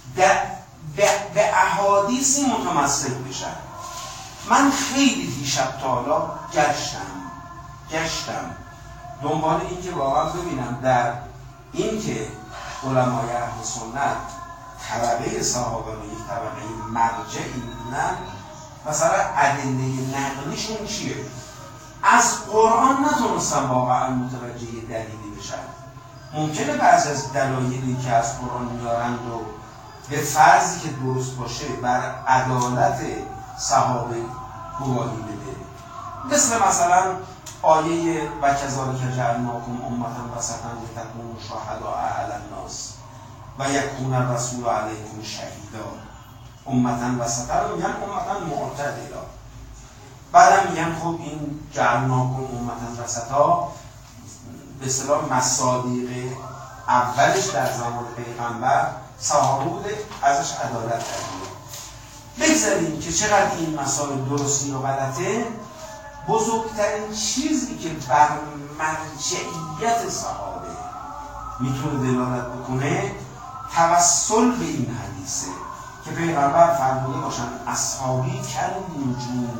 به احادیثی متمسک بشن. من خیلی دیشب تا حالا گشتم گشتم دنبال این که واقعا ببینم در این که علمای اهل سنت طبقه صحابه رو یک طبقه مرجعی میدونن، مثلا ادله نقلیشون چیه؟ از قرآن نتونستن واقعا متوجه دلیلی بشن. ممکنه بعض از دلایلی که از قرآن میارند و به فرضی که درست باشه بر عدالت صحابه گواهی بده، مثل مثلا آیه و کذالک جعلناکم امة وسطا لتکونوا شهداء علی الناس و یکون الرسول علیکم شهیدا. امة وسطا رو میگن امة معتدلا. بعدم میگن خب این جعلناکم امة وسطا به اصطلاح مصادیق اولش در زمان پیغمبر صحابه بوده، ازش عدالت کردیم. بگذاریم که چقدر این مسائل درستی و غلطه. بزرگترین چیزی که بر مرجعیت صحابه میتونه دلالت بکنه توسل به این حدیثه که پیغمبر فرموده باشن اصحابی کل نجوم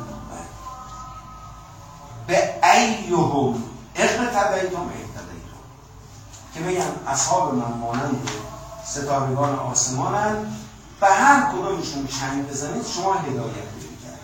به ایهم اقتدیتم اهتدیتم، که بگن اصحاب من مانند ستارگان آسمانن، به هر کدومشون چنگ بزنید شما هدایت پیدا کردید.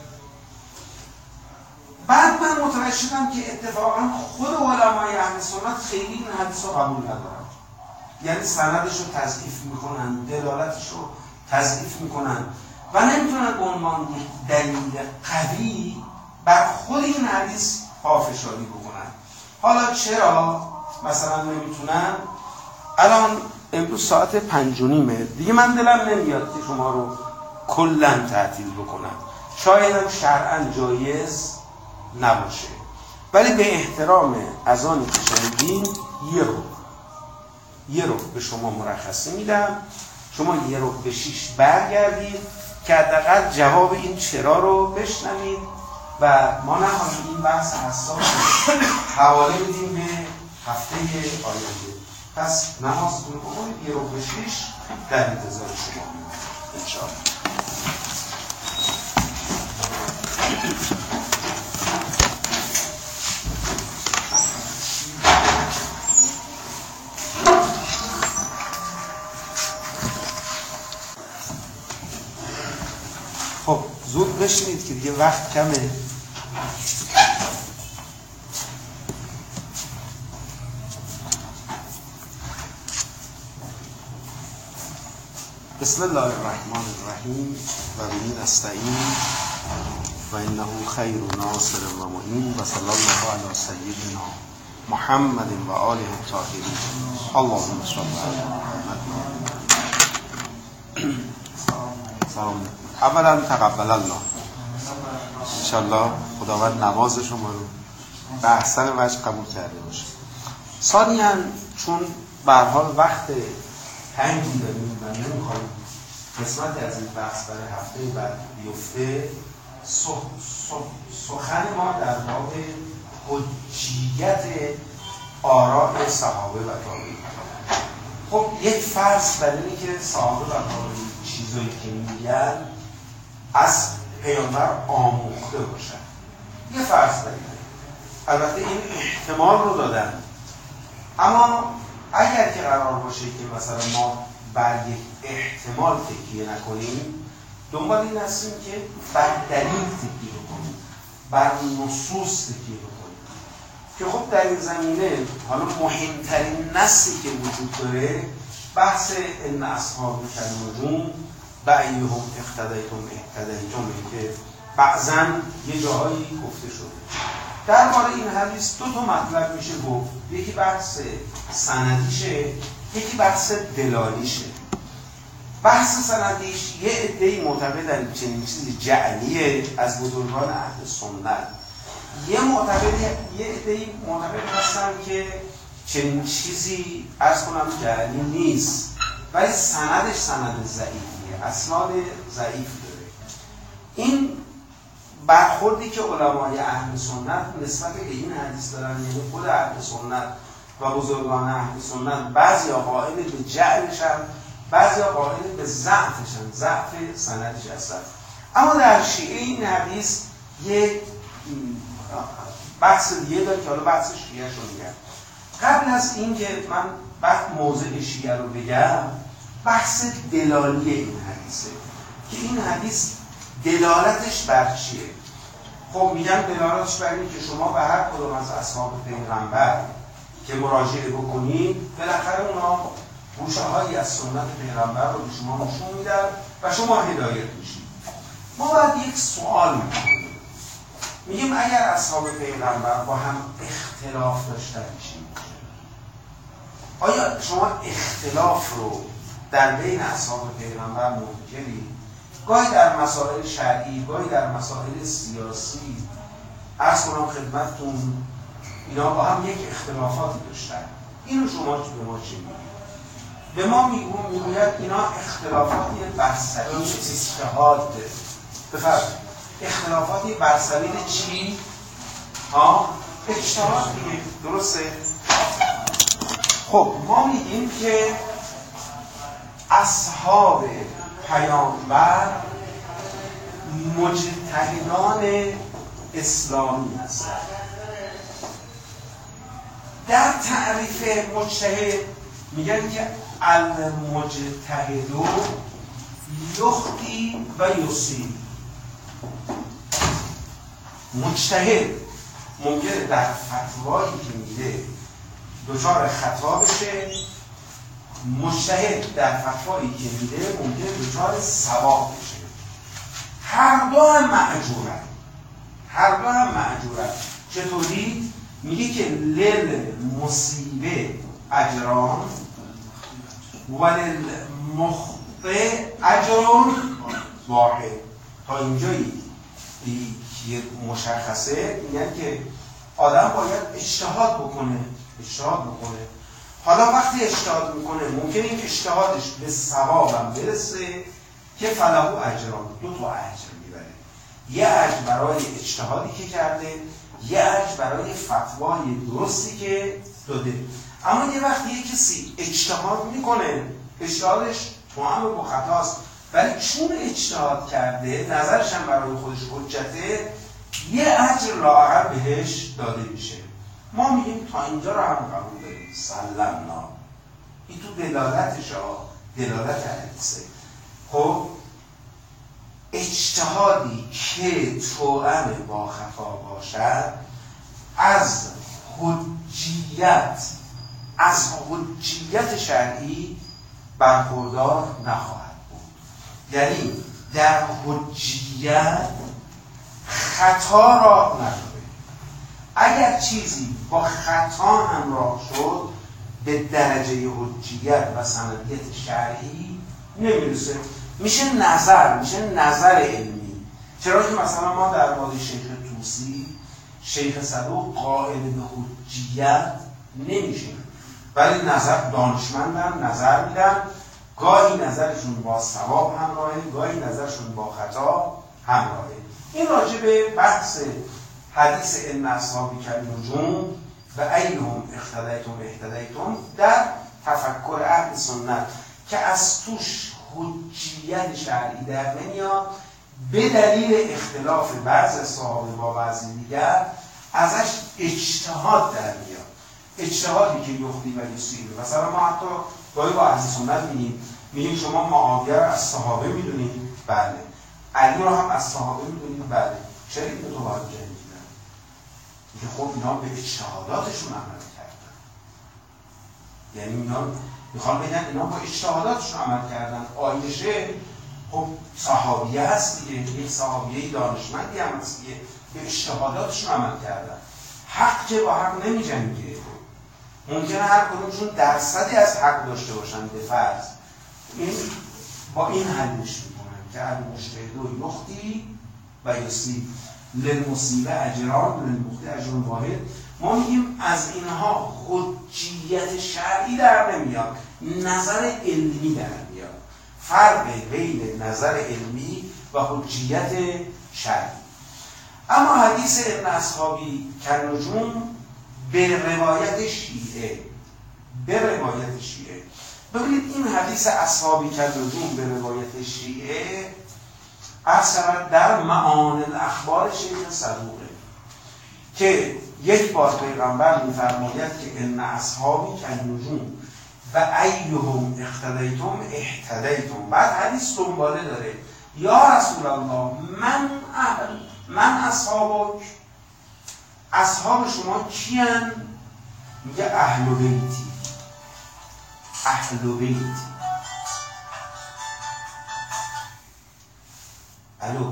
بعد من متوجه شدم که اتفاقا خود علمای اهل سنت خیلی این حدیث رو قبول ندارن، یعنی سندش رو تضعیف میکنن، دلالتش رو تضعیف میکنن و نمیتونن به عنوان دلیل قوی بر خود این حدیث پافشاری بکنن. حالا چرا مثلا نمیتونن؟ الان امروز ساعت پنج و نیمه دیگه، من دلم نمیاد که شما رو کلا تعطیل بکنم، شاید هم شرعاً جایز نباشه، ولی به احترام اذانی که شنیدین یه رو یه رو به شما مرخصی میدم، شما یه رو به شیش برگردید که حداقل جواب این چرا رو بشنوید و ما نخواهیم این بحث حساس حواله بدیم به هفته آینده. پس نمازتون بکنید، یه رو به شیش در انتظار شما انشاءالله. خب زود بشینید که دیگه وقت کمه. بسم الله الرحمن الرحیم و به نستعین و انه خیر ناصر و معین و صلی الله علی سیدنا محمد و آله الطاهرین. اللهم صل علی محمد. سلام. اولا تقبل الله، انشالله خداوند نماز شما رو به احسن وجه قبول کرده باشه. ثانیاً چون به هر حال وقت تنگی داریم و نمیخوایم قسمتی از این بحث برای هفته بعد بیفته، سخن ما در باب حجیت آراء صحابه و تابعین. خب یک فرض بر اینه که صحابه و تابعین چیزایی که میگن از پیامبر آموخته باشن، یه فرض بر اینه. البته این احتمال رو دادن، اما اگر که قرار باشه که مثلا ما بر یک احتمال تکیه نکنیم، دنبال این هستیم که بر دلیل تکیه بکنیم، بر نصوص تکیه بکنیم، که خب در این زمینه حالا مهمترین نصی که وجود داره بحث ان اصحاب کل نجوم و ایهم اقتدیتم اهتدیتم که بعضا یه جاهایی گفته شده. درباره این حدیث دو تا مطلب میشه گفت، یکی بحث سندیشه، یکی بحث دلالیشه. بحث سندیش یه عده‌ای معتقدن چنین چیزی جعلیه از بزرگان اهل سنت، یه معتقد یه عده‌ای معتقد هستن که چنین چیزی عرض کنم جعلی نیست، ولی سندش سند ضعیفیه، اسناد ضعیف داره. این برخوردی که علمای اهل سنت نسبت به این حدیث دارن، یعنی خود اهل سنت و بزرگان اهل سنت بعضیا قائل به جعلشن، بعضیا قائل به ضعفشن، ضعف سندش هستن. اما در شیعه این حدیث یک بحث دیگه داره که حالا بحث شیعه شو میگم. قبل از این که من بعد موضع شیعه رو بگم، بحث دلالی این حدیثه که این حدیث دلالتش بر چیه؟ خب میگم دلالتش بر اینه که شما به هر کدوم از اصحاب پیغمبر که مراجعه بکنید، بالاخره اونا گوشه هایی از سنت پیغمبر رو به شما نشون میدن و شما هدایت میشید. ما باید یک سوال میکنیم، میگیم اگر اصحاب پیغمبر با هم اختلاف داشته باشیم، آیا شما اختلاف رو در بین اصحاب پیغمبر منکرید؟ گاهی در مسائل شرعی، گاهی در مسائل سیاسی، عرض کنم خدمتتون اینا با هم یک اختلافاتی داشتن. اینو شما به ما چی میگید؟ به ما میگوید اینا اختلافاتی بر سبیل اجتهاد. بفرمایید. اختلافاتی بر سبیل چی؟ ها؟ اجتهاد دیگه، درسته؟ خب ما میگیم که اصحاب پیامبر مجتهدان اسلامی هستند. در تعریف مجتهد میگن که المجتهد یخطی و یصیب. مجتهد ممکنه در فتوایی که میده دچار خطا بشه، مجتهد در فتوایی که میده ممکنه دچار ثواب بشه. هر دو هم معجورن، هر دو هم معجورن. چطوری؟ میگه که لل مصیبه اجران ولل مخطئ اجران واحد. تا اینجایی که مشخصه، میگن که آدم باید اجتهاد بکنه، اجتهاد بکنه. حالا وقتی اجتهاد میکنه ممکنه این اجتهادش به ثوابم برسه که فله اجران، دو تا اجر میبره. یه اجر برای اجتهادی که کرده، یه اجر برای فتوای درستی که داده. اما یه وقتی یه کسی اجتهاد میکنه، اجتهادش توأم با خطاست، ولی چون اجتهاد کرده نظرش هم برای خودش حجته، یه اجر لااقل بهش داده میشه. ما میگیم تا اینجا رو هم قبول داریم، سلمنا. این تو دلالتش ها، دلالت حدیثه. خب اجتهادی که توأم با خطا باشد از حجیت از حجیت شرعی برخوردار نخواهد بود. یعنی در حجیت خطا را نداره. اگر چیزی با خطا همراه شد به درجه حجیت و سندیت شرعی نمیرسه، میشه نظر، میشه نظر علمی. چرا که مثلا ما در مورد شیخ طوسی، شیخ صدوق قائل به حجیت نمیشه، ولی نظر دانشمندن، نظر میدن، گاهی نظرشون با ثواب همراهه، گاهی نظرشون با خطا همراهه. این راجع به بحث حدیث ان اصحابی کالنجوم و اینهم اقتدیتم اهتدیتم در تفکر اهل سنت که از توش حجیت شرعی در نمیاد، به دلیل اختلاف بعض صحابه با بعضی دیگر ازش اجتهاد در میاد. اجتهادی که یختی و یصیب. مثلا ما حتی گاهی با اهل سنت میگیم میگیم شما معاویه رو از صحابه میدونید؟ بله. علی رو هم از صحابه میدونید؟ بله. چرا این دو تا باید جنگیدن؟ میگه خب اینا به اجتهاداتشون عمل کردن. یعنی اینا میخوام بگن اینا با اجتهاداتشون عمل کردن. عایشه خب صحابیه هست دیگه، یک صحابیه دانشمندی هم هست دیگه، به اجتهاداتشون عمل کردن. حق که با حق نمی جنگه، ممکنه هر کدومشون درصدی از حق داشته باشن به فرض، این با این حلش میکنن که المجتهد یخطی و یصیب للمصیب اجران للمخطئ اجر واحد. ما میگیم از اینها حجیت شرعی در نمیاد، نظر علمی در میاد. فرق بین نظر علمی و حجیت شرعی. اما حدیث ابن اصحابی کالنجوم به روایت شیعه به روایت شیعه ببینید این حدیث اصحابی کالنجوم به روایت شیعه اصلا در معانی الاخبار شیخ صدوقه که یک بار پیغمبر می‌فرماید که ان اصحابی کالنجوم و ایهم اقتدیتم اهتدیتم. بعد حدیث دنباله داره یا رسول الله من اهل من اصحابک، اصحاب شما کیان؟ میگه اهل بیتی. اهل بیتی الو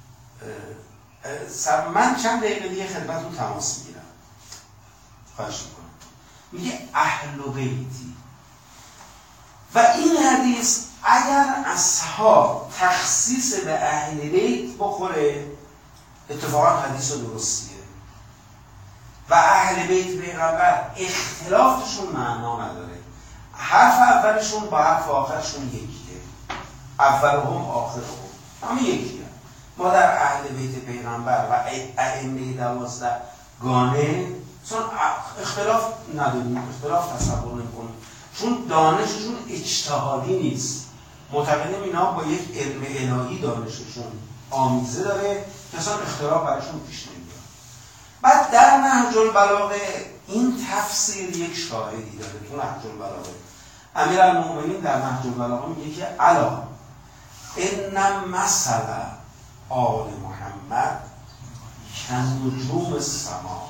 من چند دقیقه دیگه خدمتتون تماس میگیرم، خواهش میکنم. میگه اهل بیتی. و این حدیث اگر اصحاب تخصیص به اهل بیت بخوره اتفاقا حدیث درستیه و اهل بیت پیغمبر اختلافشون معنا نداره. حرف اولشون با حرف آخرشون یکیه، اولهم آخرهم همه یکیه. ما در اهل بیت پیغمبر و ائمه دوازده گانه چون اختلاف نداریم، اختلاف تصور نمی‌کنیم، چون دانششون اجتهادی نیست. معتقدیم اینا با یک علم الهی دانششون آمیزه داره که اصلا اختلاف براشون پیش نمیاد. بعد در نهج البلاغه این تفسیر یک شاهدی داره. تو نهج البلاغه امیرالمؤمنین در نهج البلاغه میگه که الا ان مثل آل محمد کالنجوم السما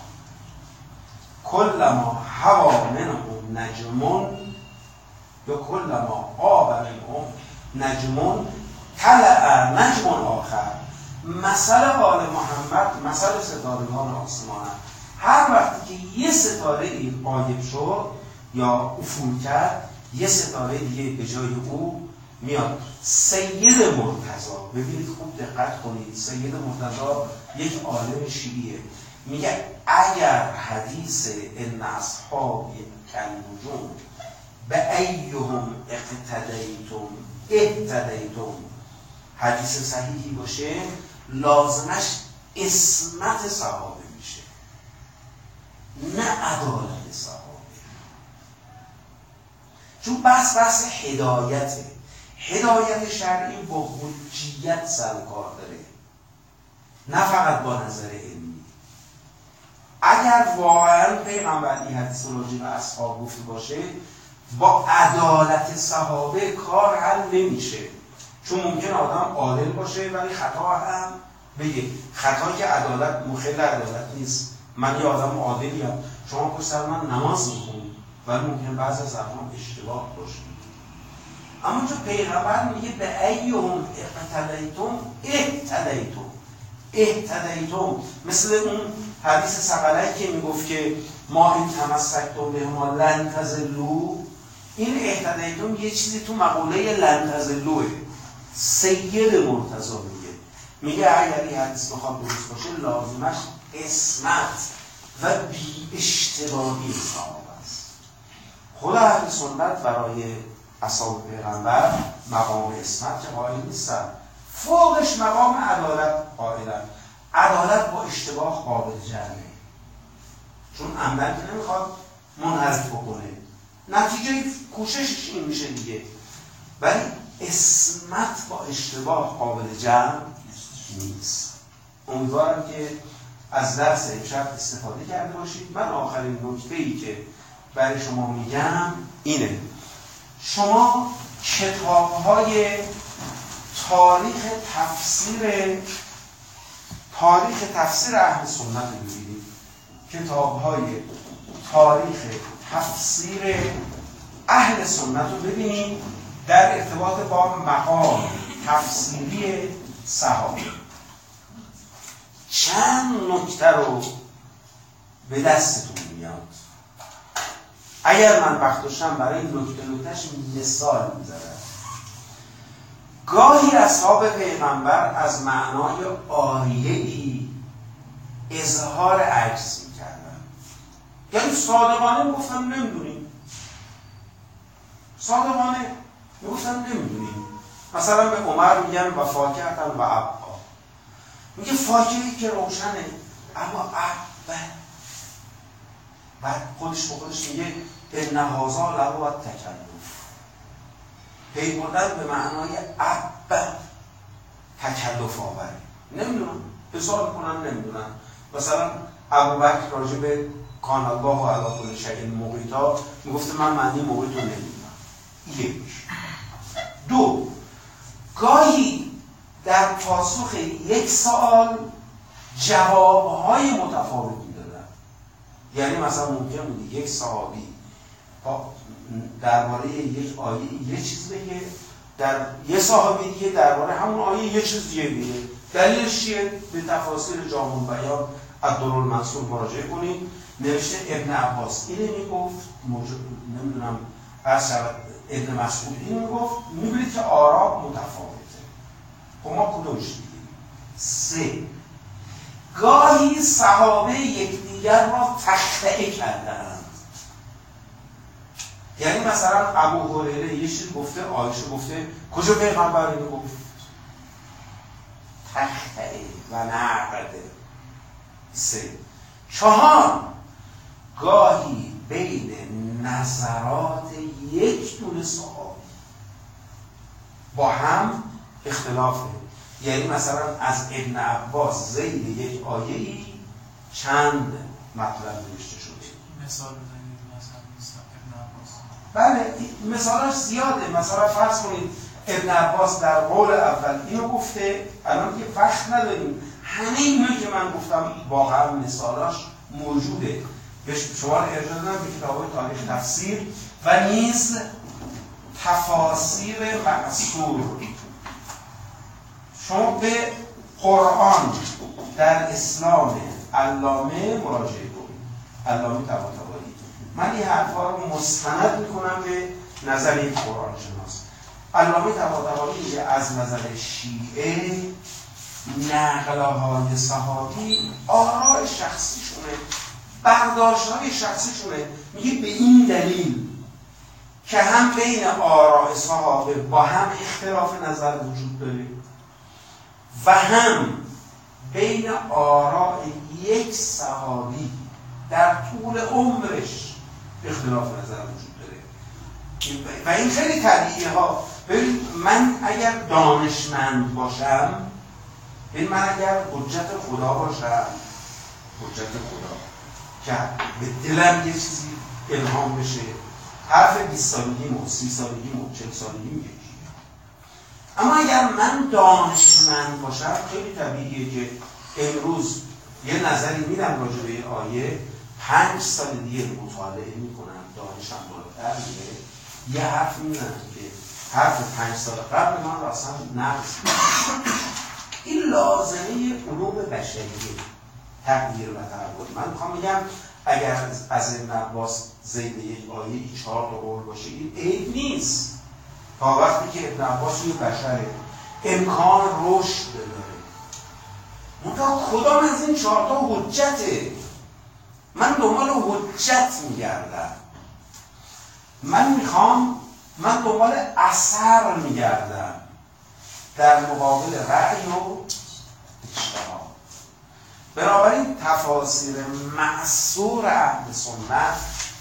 کلما هوا منهم نجمون یا کلما غاب منهم نجمون طلع نجم آخر. مثل آل محمد مثل ستارگان آسمان. هر وقتی که یه ستاره این غایب شد یا افول کرد یه ستاره دیگه به جای او میاد. سید مرتضی، ببینید خوب دقت کنید، سید مرتضی یک عالم شیعیه، میگه اگر حدیث ان اصحابی کالنجوم به ایهم اقتدیتم اهتدیتم حدیث صحیحی باشه لازمش اسمت صحابه میشه، نه عدالت صحابه. چون بحث بحث هدایته، هدایت شرعی با حجیت سرکار داره، نه فقط با نظر علمی. اگر واقعا پیغمبر این حدیث راجع به اصحاب گفته باشه با عدالت صحابه کار حل نمیشه. چون ممکن آدم عادل باشه ولی خطا هم بگه. خطا که عدالت مخل عدالت نیست. من یه آدم عادلیم، شما پشت سر من نماز میخونید ولی ممکن بعضی از حرفام اشتباه باشه. اما چون پیغمبر میگه به ایهم اقتدیتم اهتدیتم اهتدیتم، مثل اون حدیث ثقلین که میگفت که ما این تمسکتم به ما لن تضلوا، این اهتدیتم یه چیزی تو مقوله لن تضلوه. سید مرتضی میگه میگه اگر این حدیث بخواد درست باشه لازمش اسمت و بی اشتباهی صحابه است. خود اهل سنت برای اصحاب پیغمبر مقام اسمت که قائل نیستن، فوقش مقام عدالت قائلن. عدالت با اشتباه قابل جمعه، چون عمل که نمیخواد منحرف بکنه، نتیجه کوششش این میشه دیگه. ولی اسمت با اشتباه قابل جمع نیست. امیدوارم که از درس امشب استفاده کرده باشید. من آخرین نکته‌ای که برای شما میگم اینه: شما کتاب‌های تاریخ تفسیر تاریخ تفسیر اهل سنت رو ببینید. کتاب‌های تاریخ تفسیر اهل سنت رو ببینید در ارتباط با مقام تفسیری صحابه. چند نکته رو به دستتون میاد. اگر من وقت داشتم برای این نکته نکتهش مثال میزدم. گاهی اصحاب پیغمبر از معنای آیه‌ای اظهار عجز میکردن، یعنی صادقانه میگفتن نمیدونیم، صادقانه میگفتن نمیدونیم. مثلا به عمر میگن و فاکه‌تن و ابقا، میگه فاکه‌ای که روشنه اما ابقا، بعد خودش به خودش میگه ان هذا لهو التکلف، پی بردن به معنای ابقا تکلف آوره. نمیدونم، اصرار کنن نمیدونن. مثلا ابوبکر راجع به کان الله علی کل شیء مقیتا میگفته من معنی مقیت رو نمیدونم. یک. دو، گاهی در پاسخ یک سوال جوابهای متفاوتی دادن. یعنی مثلا ممکن بود یک صحابی درباره یک آیه یه چیز بگه، در یه صحابی دیگه درباره همون آیه یه چیز دیگه بگه. دلیلش چیه؟ به تفاسیر جامع البیان الدرالمنصور مراجعه کنید. نوشته ابن عباس اینو میگفت، نمیدونم از ابن مسعود اینو میگفت. میبینید که آرا متفاوته. خب ما کدومش دیدیم؟ سه، گاهی صحابه یکدیگر را تخطئه کردند. یعنی مثلا ابو هریره یه چیز گفته، عایشه گفته، کجا پیغمبر اینو گفت؟ تخطئه و نقده. سه. چهار، گاهی بین نظرات یک دونه صحابی با هم اختلافه. یعنی مثلا از ابن عباس زید یک آیه‌ای چند مطلب نوشته شده. مثال بزنید مثلا ابن عباس. بله مثالاش زیاده. مثلا فرض کنید ابن عباس در قول اول اینو گفته، الان که وقت نداریم همه اینو که من گفتم واقعا مثالاش موجوده. شما رو ارجاع دادم به کتاب‌های تاریخ تفسیر و نیز تفاسیر معصور. شما به قرآن در اسلام علامه مراجعه کنید، علامه طباطبایی. من این حرفا رو مستند میکنم به نظر یک قرآن شناس. علامه طباطبایی میگه از نظر شیعه نقل‌های صحابی آراء شخصیشونه، برداشت‌های شخصیشونه. میگه به این دلیل که هم بین آراء صحابه با هم اختلاف نظر وجود داره و هم بین آراء یک صحابی در طول عمرش اختلاف نظر وجود داره و این خیلی طبیعیه ها. ببین من اگر دانشمند باشم، ببین من اگر حجت خدا باشم، حجت خدا که به دلم یه چیزی الهام بشه، حرف بیست سالگیمو، سی سالگیمو، چهل سالگیمو یکیه. اما اگر من دانشمند باشم خیلی طبیعیه که امروز یه نظری میدم راجع به این آیه، پنج سال دیگه مطالعه میکنم، دانشم بالاتر میره، یه حرف میزنم که حرف پنج سال قبل من رو اصلا نقص میکنم. این لازمه علوم بشریه، تغییر و تحول. من میخوام بگم اگر از ابن عباس زید یک آیه چهار تا قول باشه این عیب نیست، تا وقتی که ابن عباس یه بشره امکان رشد داره. منتها کدام از این چهار تا حجته؟ من دنبال حجت میگردم، من میخوام من دنبال اثر میگردم در مقابل رأی و اجتهاد. بنابراین تفاسیر معصور اهل سنت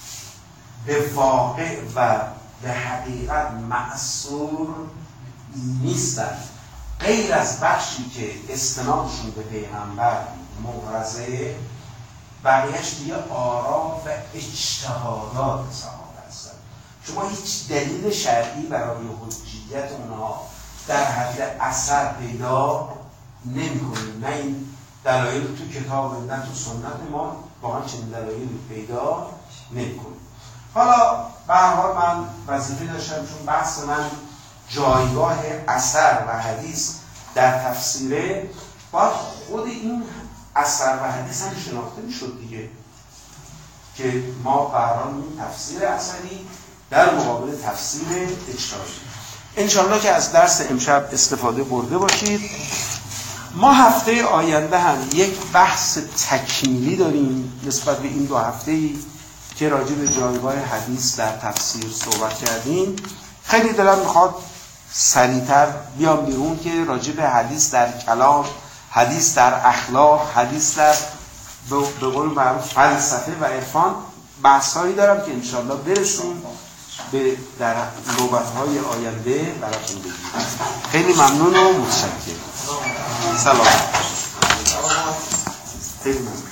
به واقع و به حقیقت معصور نیستن، غیر از بخشی که استنادشون به پیغمبر معرضه، بقیهش دیگه آرا و اجتهادات صحابه هستن. شما هیچ دلیل شرعی برای حجیت اونها در حد اثر پیدا نمی کنید. نه این دلایل تو کتاب نه تو سنت ما واقعا چنین دلایلی پیدا نمی کنید. حالا به هر حال من وظیفه داشتم، چون بحث من جایگاه اثر و حدیث در تفسیره، باید خود این اثر و حدیث هم شناخته میشد دیگه، که ما قرار این تفسیر اثری در مقابل تفسیر اجتهادی. انشالله که از درس امشب استفاده برده باشید. ما هفته آینده هم یک بحث تکمیلی داریم نسبت به این دو هفته‌ای که راجع به جایگاه حدیث در تفسیر صحبت کردیم. خیلی دلم میخواد سریعتر بیام بیرون که راجع به حدیث در کلام، حدیث در اخلاق، حدیث در به قول معروف فلسفه و عرفان بحثایی دارم که انشالله برسیم به در نوبت‌های آینده براتون بگیم. خیلی ممنون و متشکرم. سلام. خیلی ممنون.